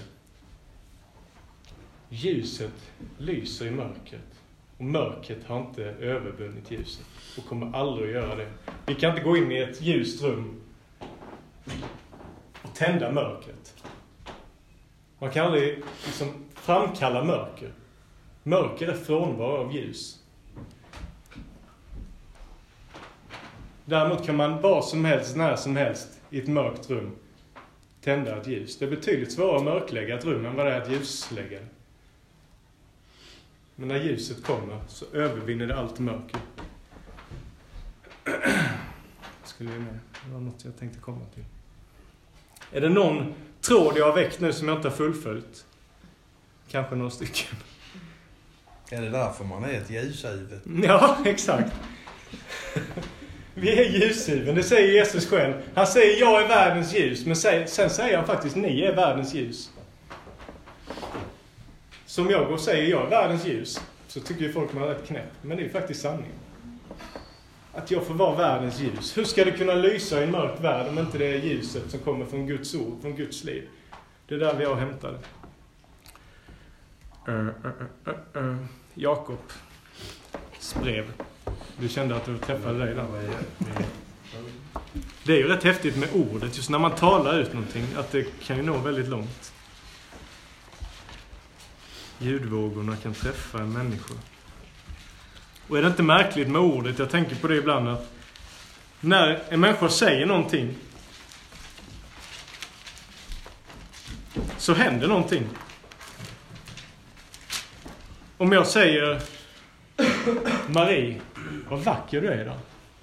Ljuset lyser i mörkret. Och mörkret har inte övervunnit ljuset. Och kommer aldrig att göra det. Vi kan inte gå in i ett ljust rum och tända mörkret. Man kan aldrig liksom framkalla mörker. Mörker är frånvaro av ljus. Däremot kan man var som helst, när som helst i ett mörkt rum tända ett ljus. Det är betydligt svårare att mörklägga ett rum än vad det är att ljuslägga. Men när ljuset kommer så övervinner det allt mörker. Skulle jag med. Det var något jag tänkte komma till. Är det någon tråd jag har väckt nu som jag inte har fullföljt? Kanske några stycken. Är det därför man är ett ljushuvud? Ja, exakt. Vi är ljushuven, det säger Jesus själv. Han säger jag är världens ljus, men sen säger han faktiskt ni är världens ljus. Som jag går säger jag är världens ljus, så tycker ju folk man är rätt knäpp. Men det är faktiskt sanning. Att jag får vara världens ljus. Hur ska det kunna lysa i en mörk värld om inte det är ljuset som kommer från Guds ord, från Guds liv? Det är där vi har hämtat det. Uh, uh, uh, uh. Jakob brev. Du kände att du träffade dig där. Det är ju rätt häftigt med ordet. Just när man talar ut någonting. Att det kan ju nå väldigt långt. Ljudvågorna kan träffa en människa. Och är det inte märkligt med ordet? Jag tänker på det ibland att när en människa säger någonting så händer någonting. Om jag säger Marie, vad vacker du är då.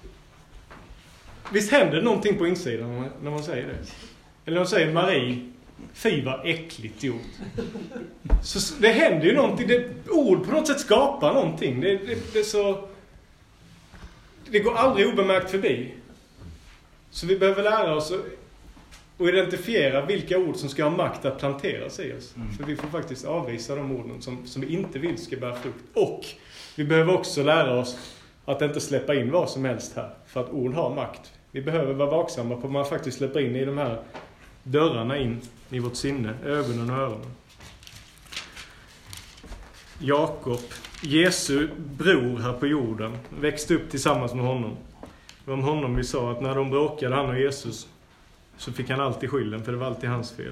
Visst händer det någonting på insidan när man säger det? Eller om jag säger Marie, fy vad äckligt gjort. Så det händer ju någonting. Det, ord på något sätt skapar någonting. Det, det, det är så... Det går aldrig obemärkt förbi. Så vi behöver lära oss att identifiera vilka ord som ska ha makt att planteras i oss. Mm. För vi får faktiskt avvisa de orden som, som vi inte vill ska bära frukt. Och vi behöver också lära oss att inte släppa in vad som helst här. För att ord har makt. Vi behöver vara vaksamma på vad man faktiskt släpper in i de här dörrarna in i vårt sinne, ögonen och öronen. Jakob, Jesu bror här på jorden, växte upp tillsammans med honom. Det var om honom vi sa att när de bråkade, han och Jesus, så fick han alltid skylden, för det var alltid hans fel.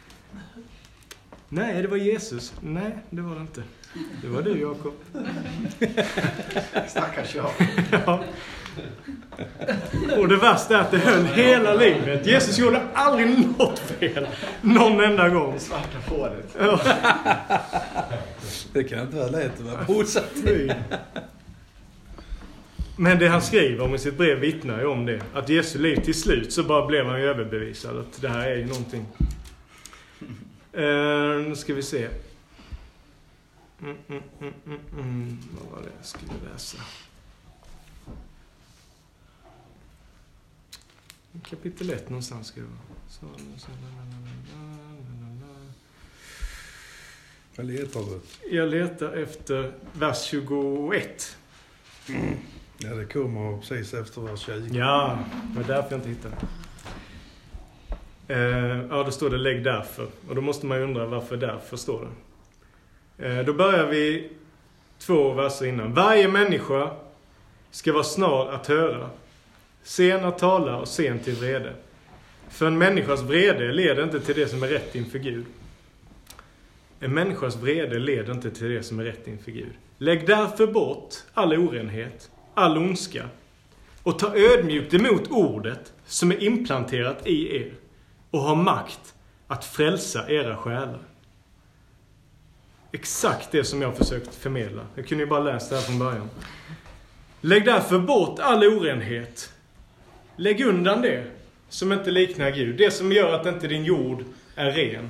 Nej, det var Jesus. Nej, det var det inte. Det var du, Jakob. Stackars jag. Ja, Och det värsta är att det höll hela livet. Jesus gjorde aldrig något fel. Någon enda gång. Det svarta fåret. Ja. Det kan inte vara lätt att vara bosatt. Men det han skriver om i sitt brev vittnar ju om det. Att Jesu liv till slut så bara blev han ju överbevisad. Att det här är ju någonting. Uh, nu ska vi se. Mm, mm, mm, mm, mm. Vad var det jag skulle läsa? Kapitel ett någonstans ska det vara. Så, så, la, la, la, la, la. Jag letar det. Jag letar efter vers tjugoett. Mm. Ja, det kommer precis efter vers tjugo. Ja, det var därför jag inte hittade. Uh, ja, då står det lägg därför. Och då måste man ju undra varför därför står det. Uh, då börjar vi två verser innan. Varje människa ska vara snar att höra, sen att tala och sen till vrede. För en människas vrede leder inte till det som är rätt inför Gud. En människas vrede leder inte till det som är rätt inför Gud. Lägg därför bort all orenhet, all ondska och ta ödmjukt emot ordet som är implanterat i er och har makt att frälsa era själar. Exakt det som jag har försökt förmedla. Jag kunde ju bara läsa det här från början. Lägg därför bort all orenhet. Lägg undan det som inte liknar Gud. Det som gör att inte din jord är ren.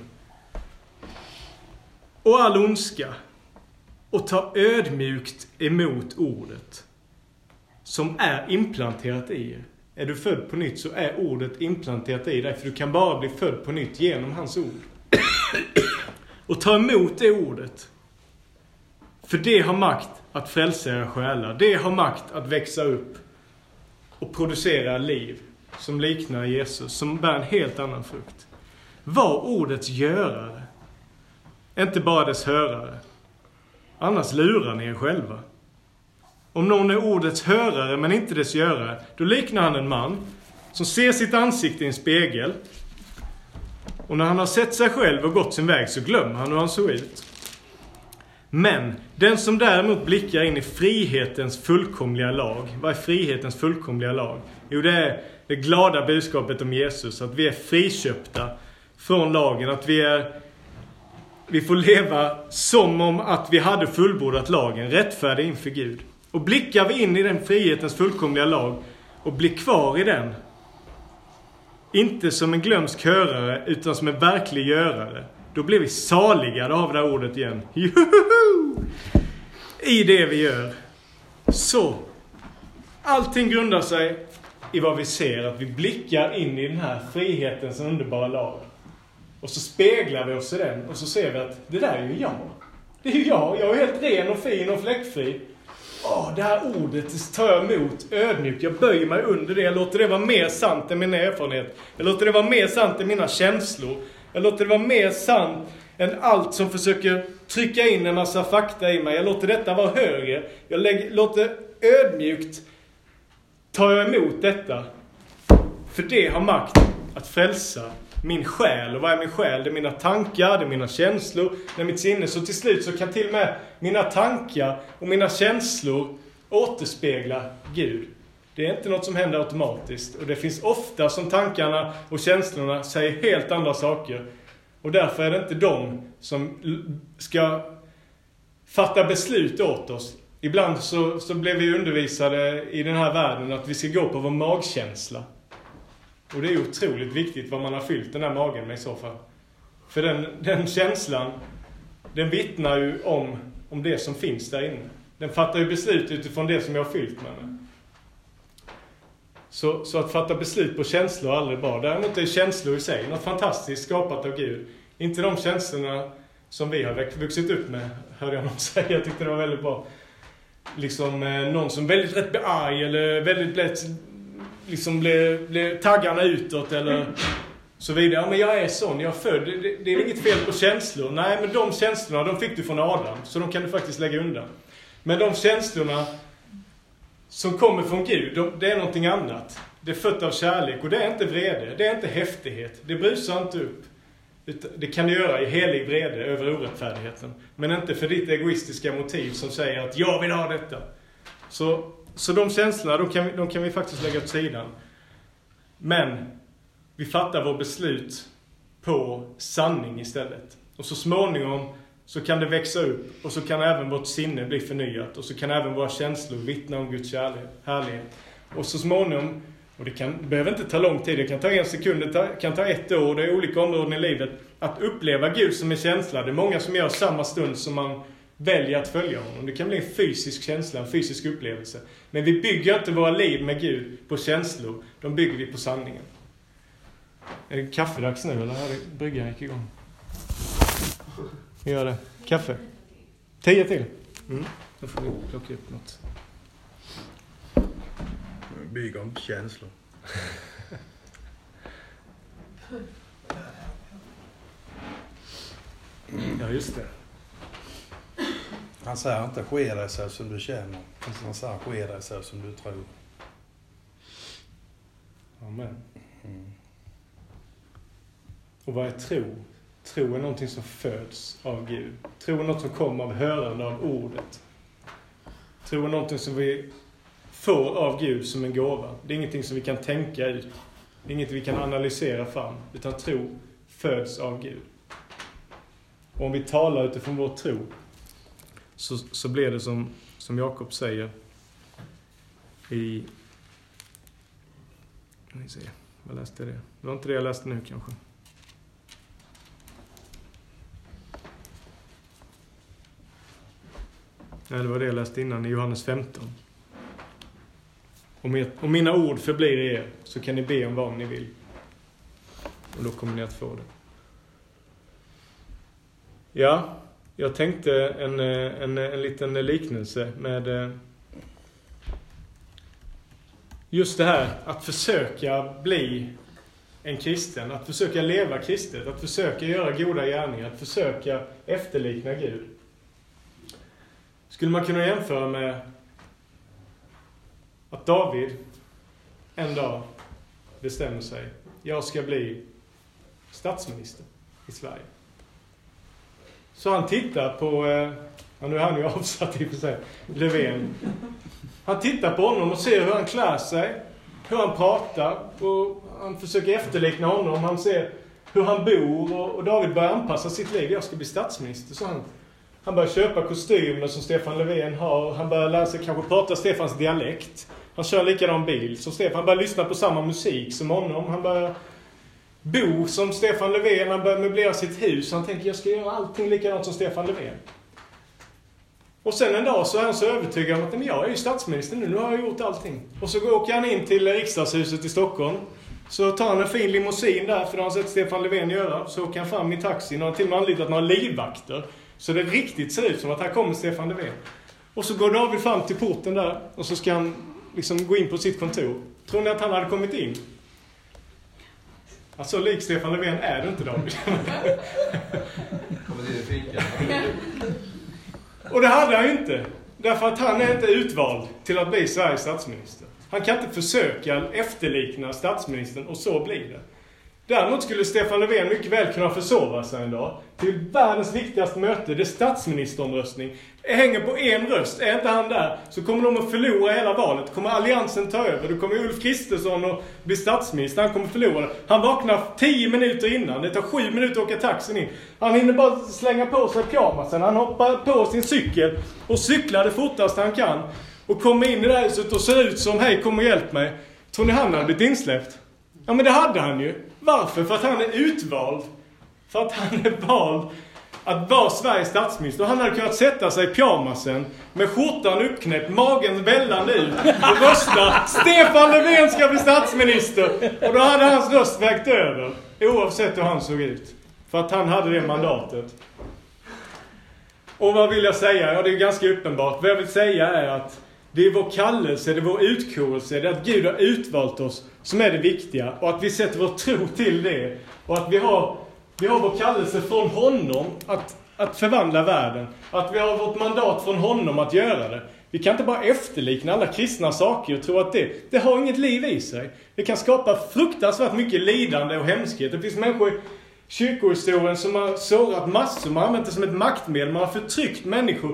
Och all ondska. Och ta ödmjukt emot ordet som är implanterat i er. Är du född på nytt så är ordet implanterat i dig. För du kan bara bli född på nytt genom hans ord. Och ta emot det ordet. För det har makt att frälsa era själar. Det har makt att växa upp och producera liv som liknar Jesus. Som bär en helt annan frukt. Var ordets görare. Inte bara dess hörare. Annars lurar ni er själva. Om någon är ordets hörare men inte dess görare, då liknar han en man som ser sitt ansikte i en spegel. Och när han har sett sig själv och gått sin väg så glömmer han hur han såg ut. Men den som däremot blickar in i frihetens fullkomliga lag. Vad är frihetens fullkomliga lag? Jo, det är det glada budskapet om Jesus. Att vi är friköpta från lagen. Att vi är... Vi får leva som om att vi hade fullbordat lagen, rättfärdig inför Gud. Och blickar vi in i den frihetens fullkomliga lag och blir kvar i den, inte som en glömsk hörare utan som en verklig görare, då blir vi saligare av det här ordet igen. Juhu! I det vi gör. Så, allting grundar sig i vad vi ser, att vi blickar in i den här frihetens underbara lag. Och så speglar vi oss i den och så ser vi att det där är ju jag. Det är ju jag. Jag är helt ren och fin och fläckfri. Åh, det här ordet tar jag emot ödmjukt. Jag böjer mig under det. Jag låter det vara mer sant än min erfarenhet. Jag låter det vara mer sant än mina känslor. Jag låter det vara mer sant än allt som försöker trycka in en massa fakta i mig. Jag låter detta vara högre. Jag lägger, låter ödmjukt ta emot detta. För det har makt att frälsa min själ. Och vad är min själ? Det är mina tankar, det är mina känslor, det är mitt sinne. Så till slut så kan till och med mina tankar och mina känslor återspegla Gud. Det är inte något som händer automatiskt. Och det finns ofta som tankarna och känslorna säger helt andra saker. Och därför är det inte de som ska fatta beslut åt oss. Ibland så, så blev vi undervisade i den här världen att vi ska gå på vår magkänsla. Och det är otroligt viktigt vad man har fyllt den här magen med i så fall. För den, den känslan, den vittnar ju om, om det som finns där inne. Den fattar ju beslut utifrån det som jag har fyllt med mig. Så, så att fatta beslut på känslor är aldrig bra. Däremot är känslor i sig något fantastiskt skapat av Gud. Inte de känslorna som vi har vuxit upp med, hörde jag någon säga. Jag tyckte det var väldigt bra. Liksom eh, någon som väldigt lätt blir arg eller väldigt lätt... liksom blir, blir taggarna utåt eller så vidare. Ja, men jag är sån, jag är född. Det, det är inget fel på känslor. Nej, men de känslorna, de fick du från Adam. Så de kan du faktiskt lägga undan. Men de känslorna som kommer från Gud, de, det är någonting annat. Det är fött av kärlek och det är inte vrede. Det är inte häftighet. Det brusar inte upp. Det kan du göra i helig vrede över orättfärdigheten. Men inte för ditt egoistiska motiv som säger att jag vill ha detta. Så så de känslorna, de kan, de kan vi faktiskt lägga åt sidan. Men vi fattar vår beslut på sanning istället. Och så småningom så kan det växa upp. Och så kan även vårt sinne bli förnyat. Och så kan även våra känslor vittna om Guds kärlek, härlighet. Och så småningom, och det kan, behöver inte ta lång tid, det kan ta en sekund, det kan ta ett år, det är olika områden i livet. Att uppleva Gud som en känsla, det är många som gör samma stund som man väljer att följa honom. Det kan bli en fysisk känsla, en fysisk upplevelse. Men vi bygger inte våra liv med Gud på känslor, de bygger vi på sanningen. Är det kafferdags nu eller är det bryggan gick igång? Vi gör det. Kaffe. Tio till. Mm. Då får vi plocka upp något. Bygger om känslor. Ja, just det. Han säger inte ske dig så som du känner. Han säger ske dig så som du tror. Amen. Mm. Och vad är tro? Tro är någonting som föds av Gud. Tro är något som kommer av hörande av ordet. Tro är någonting som vi får av Gud som en gåva. Det är ingenting som vi kan tänka ut. Det är inget vi kan analysera fram. Utan tro föds av Gud. Och om vi talar utifrån vår tro så, så blir det som, som Jakob säger i... Ni ser, vad läste det? Det var inte det jag läste nu kanske. Nej, det var det jag läste innan i Johannes femton. Om, er, om mina ord förblir i er så kan ni be om vad ni vill. Och då kommer ni att få det. Ja, jag tänkte en, en, en liten liknelse med just det här att försöka bli en kristen. Att försöka leva kristet. Att försöka göra goda gärningar. Att försöka efterlikna Gud. Skulle man kunna jämföra med att David en dag bestämmer sig. Jag ska bli statsminister i Sverige. Så han tittar på, ja, nu är han ju avsatt i och för sig, Löfven. Han tittar på honom och ser hur han klär sig, hur han pratar och han försöker efterlikna honom. Han ser hur han bor och, och David börjar anpassa sitt liv. Jag ska bli statsminister, så han. Han börjar köpa kostymer som Stefan Löfven har. Han börjar lära sig kanske prata Stefans dialekt. Han kör likadan bil som Stefan. Han börjar lyssna på samma musik som honom. Han börjar bo som Stefan Löfven. Han börjar möblera sitt hus. Han tänker jag ska göra allting likadant som Stefan Löfven. Och sen en dag så är han så övertygad om att men jag är ju statsminister nu. Nu har jag gjort allting. Och så åker han in till riksdagshuset i Stockholm. Så tar han en fin limousin där för han har sett Stefan Löfven göra. Så åker han fram i taxin och har till och med anlitat några livvakter. Så det riktigt ser ut som att här kommer Stefan Löfven. Och så går David fram till porten där. Och så ska han liksom gå in på sitt kontor. Tror ni att han hade kommit in? Alltså lik Stefan Löfven är det inte, David. Kommer det i fickan? Och det hade han ju inte. Därför att han är inte utvald till att bli Sveriges statsminister. Han kan inte försöka efterlikna statsministern och så blir det. Däremot skulle Stefan Löfven mycket väl kunna försova sig en dag till världens viktigaste möte, det är statsministeromröstning. Det hänger på en röst, är inte han där så kommer de att förlora hela valet. Kommer alliansen ta över, då kommer Ulf Kristersson att bli statsminister, han kommer förlora. Han vaknar tio minuter innan, det tar sju minuter att åka taxin in. Han hinner bara slänga på sig pyjamasen, han hoppar på sin cykel och cyklar det fortast han kan. Och kommer in i det här huset och ser ut som, hej kom och hjälp mig. Tror ni han hade blivit insläppt? Ja men det hade han ju. Varför? För att han är utvald. För att han är vald att vara Sveriges statsminister. Och han hade kunnat sätta sig i pyjamasen med skjortan uppknäppt, magen vällande ut och rösta Stefan Löfven ska bli statsminister. Och då hade hans röst vägt över. Oavsett hur han såg ut. För att han hade det mandatet. Och vad vill jag säga? Ja det är ganska uppenbart. Vad jag vill säga är att det är vår kallelse, det är vår utkårelse, det är att Gud har utvalt oss som är det viktiga. Och att vi sätter vår tro till det. Och att vi har, vi har vår kallelse från honom att, att förvandla världen. Att vi har vårt mandat från honom att göra det. Vi kan inte bara efterlikna alla kristna saker och tro att det, det har inget liv i sig. Det kan skapa fruktansvärt mycket lidande och hemskhet. Det finns människor i kyrkohistorien som har sårat massor. Man har använt det som ett maktmedel. Man har förtryckt människor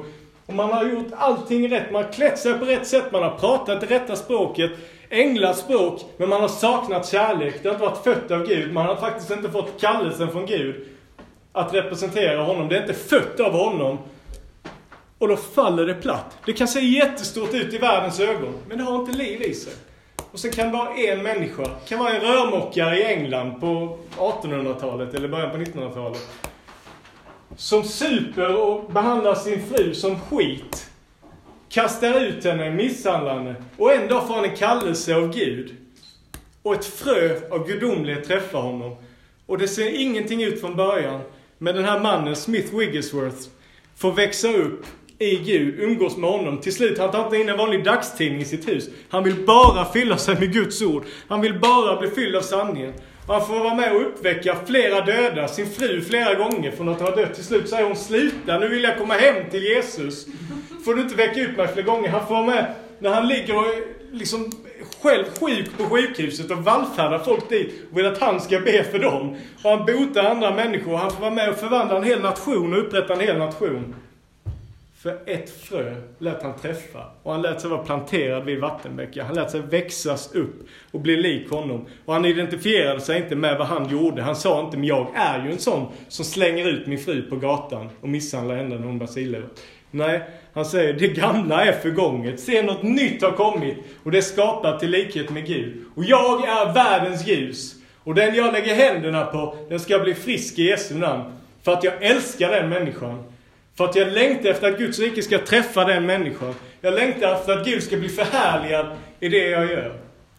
Och man har gjort allting rätt. Man har klätt sig på rätt sätt. Man har pratat det rätta språket. Änglars språk. Men man har saknat kärlek. Det har inte varit fött av Gud. Man har faktiskt inte fått kallelsen från Gud att representera honom. Det är inte fött av honom. Och då faller det platt. Det kan se jättestort ut i världens ögon. Men det har inte liv i sig. Och sen kan det vara en människa. Det kan vara en rörmokare i England på artonhundratalet eller början på nittonhundratalet. Som super och behandlar sin fru som skit. Kastar ut henne, misshandlar henne. Och en dag får han en kallelse av Gud. Och ett frö av gudomlighet träffar honom. Och det ser ingenting ut från början. Men den här mannen, Smith Wigglesworth, får växa upp i Gud, umgås med honom. Till slut, han tar inte in en vanlig dagstidning i sitt hus. Han vill bara fylla sig med Guds ord. Han vill bara bli fylld av sanningen. Och han får vara med och uppväcka flera döda, sin fru flera gånger från att ha dött. Till slut säger hon, sluta, nu vill jag komma hem till Jesus. Får du inte väcka ut mig flera gånger. Han får vara med när han ligger och liksom själv sjuk på sjukhuset och vallfärdar folk dit och vill att han ska be för dem. Och han botar andra människor. Han får vara med och förvandla en hel nation och upprätta en hel nation. För ett frö lät han träffa. Och han lät sig vara planterad vid vattenbäckar. Han lät sig växas upp och bli lik honom. Och han identifierade sig inte med vad han gjorde. Han sa inte, men jag är ju en sån som slänger ut min fru på gatan och misshandlar henne när hon var silver. Nej, han säger, det gamla är förgånget. Se, något nytt har kommit. Och det är skapat till likhet med Gud. Och jag är världens ljus. Och den jag lägger händerna på, den ska bli frisk i Jesu namn. För att jag älskar den människan. För att jag längtar efter att Guds rike ska träffa den människan. Jag längtar efter att Gud ska bli förhärligad i det jag gör.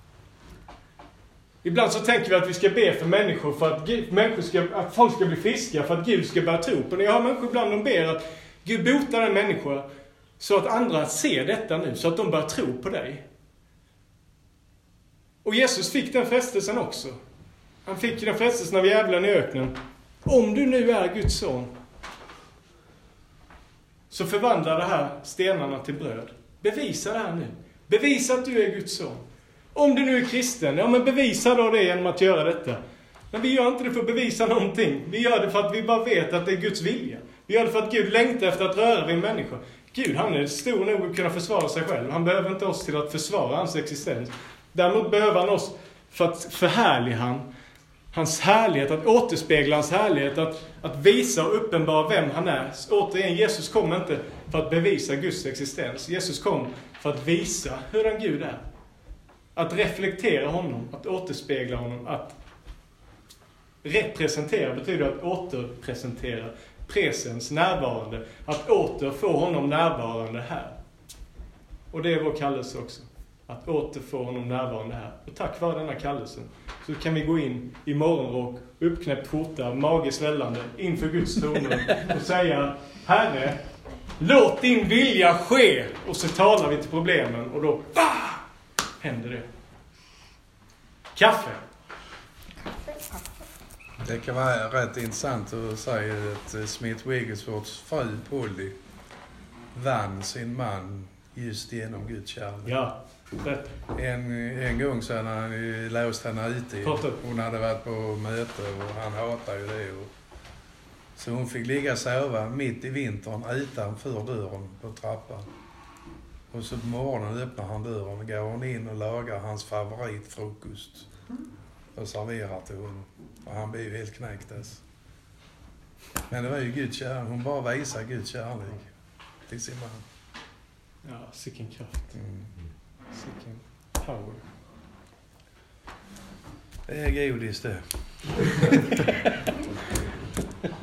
Ibland så tänker vi att vi ska be för människor för att, Gud, människor ska, att folk ska bli friska, för att Gud ska börja tro på det. Jag har människor ibland som ber att Gud botar en människa så att andra ser detta nu, så att de börjar tro på dig. Och Jesus fick den frestelsen också. Han fick den frestelsen av djävulen i öknen. Om du nu är Guds son, så förvandla det här stenarna till bröd. Bevisa det här nu. Bevisa att du är Guds son. Om du nu är kristen, ja men bevisa då det genom att göra detta. Men vi gör inte det för att bevisa någonting. Vi gör det för att vi bara vet att det är Guds vilja. Vi gör det för att Gud längtar efter att röra vid en människa. Gud, han är stor nog att kunna försvara sig själv. Han behöver inte oss till att försvara hans existens. Däremot behöver han oss för att förhärliga han. Hans härlighet, att återspegla hans härlighet, att, att visa och uppenbara vem han är. Återigen, Jesus kom inte för att bevisa Guds existens. Jesus kom för att visa hur en Gud är. Att reflektera honom, att återspegla honom, att representera betyder att återpresentera. Presens, närvarande. Att åter få honom närvarande här. Och det är vår kallelse också. Att åter få honom närvarande här. Och tack vare denna kallelsen så kan vi gå in i morgonrock, uppknäppt skjorta, mage svällande inför Guds tron och säga, Herre, låt din vilja ske. Och så talar vi till problemen och då bah, händer det. Kaffe. Det kan vara rätt intressant att säga att Smith Wigglesworths fru Polly vann sin man just genom Guds kärlek. Ja, rätt. En, en gång så hade han låst henne ute. Hon hade varit på möte och han hatade ju det. Och så hon fick ligga och sova mitt i vintern utanför dörren på trappan. Och så på morgonen öppnar han dörren och går hon in och lagar hans favoritfrukost. Och serverar till honom. Och han blir ju helt knäckt. Men det var ju Guds kärlek. Hon bara visar Guds kärlek till sin man. Ja, sicken kraft. Mm. Sicken power. Det är godis det.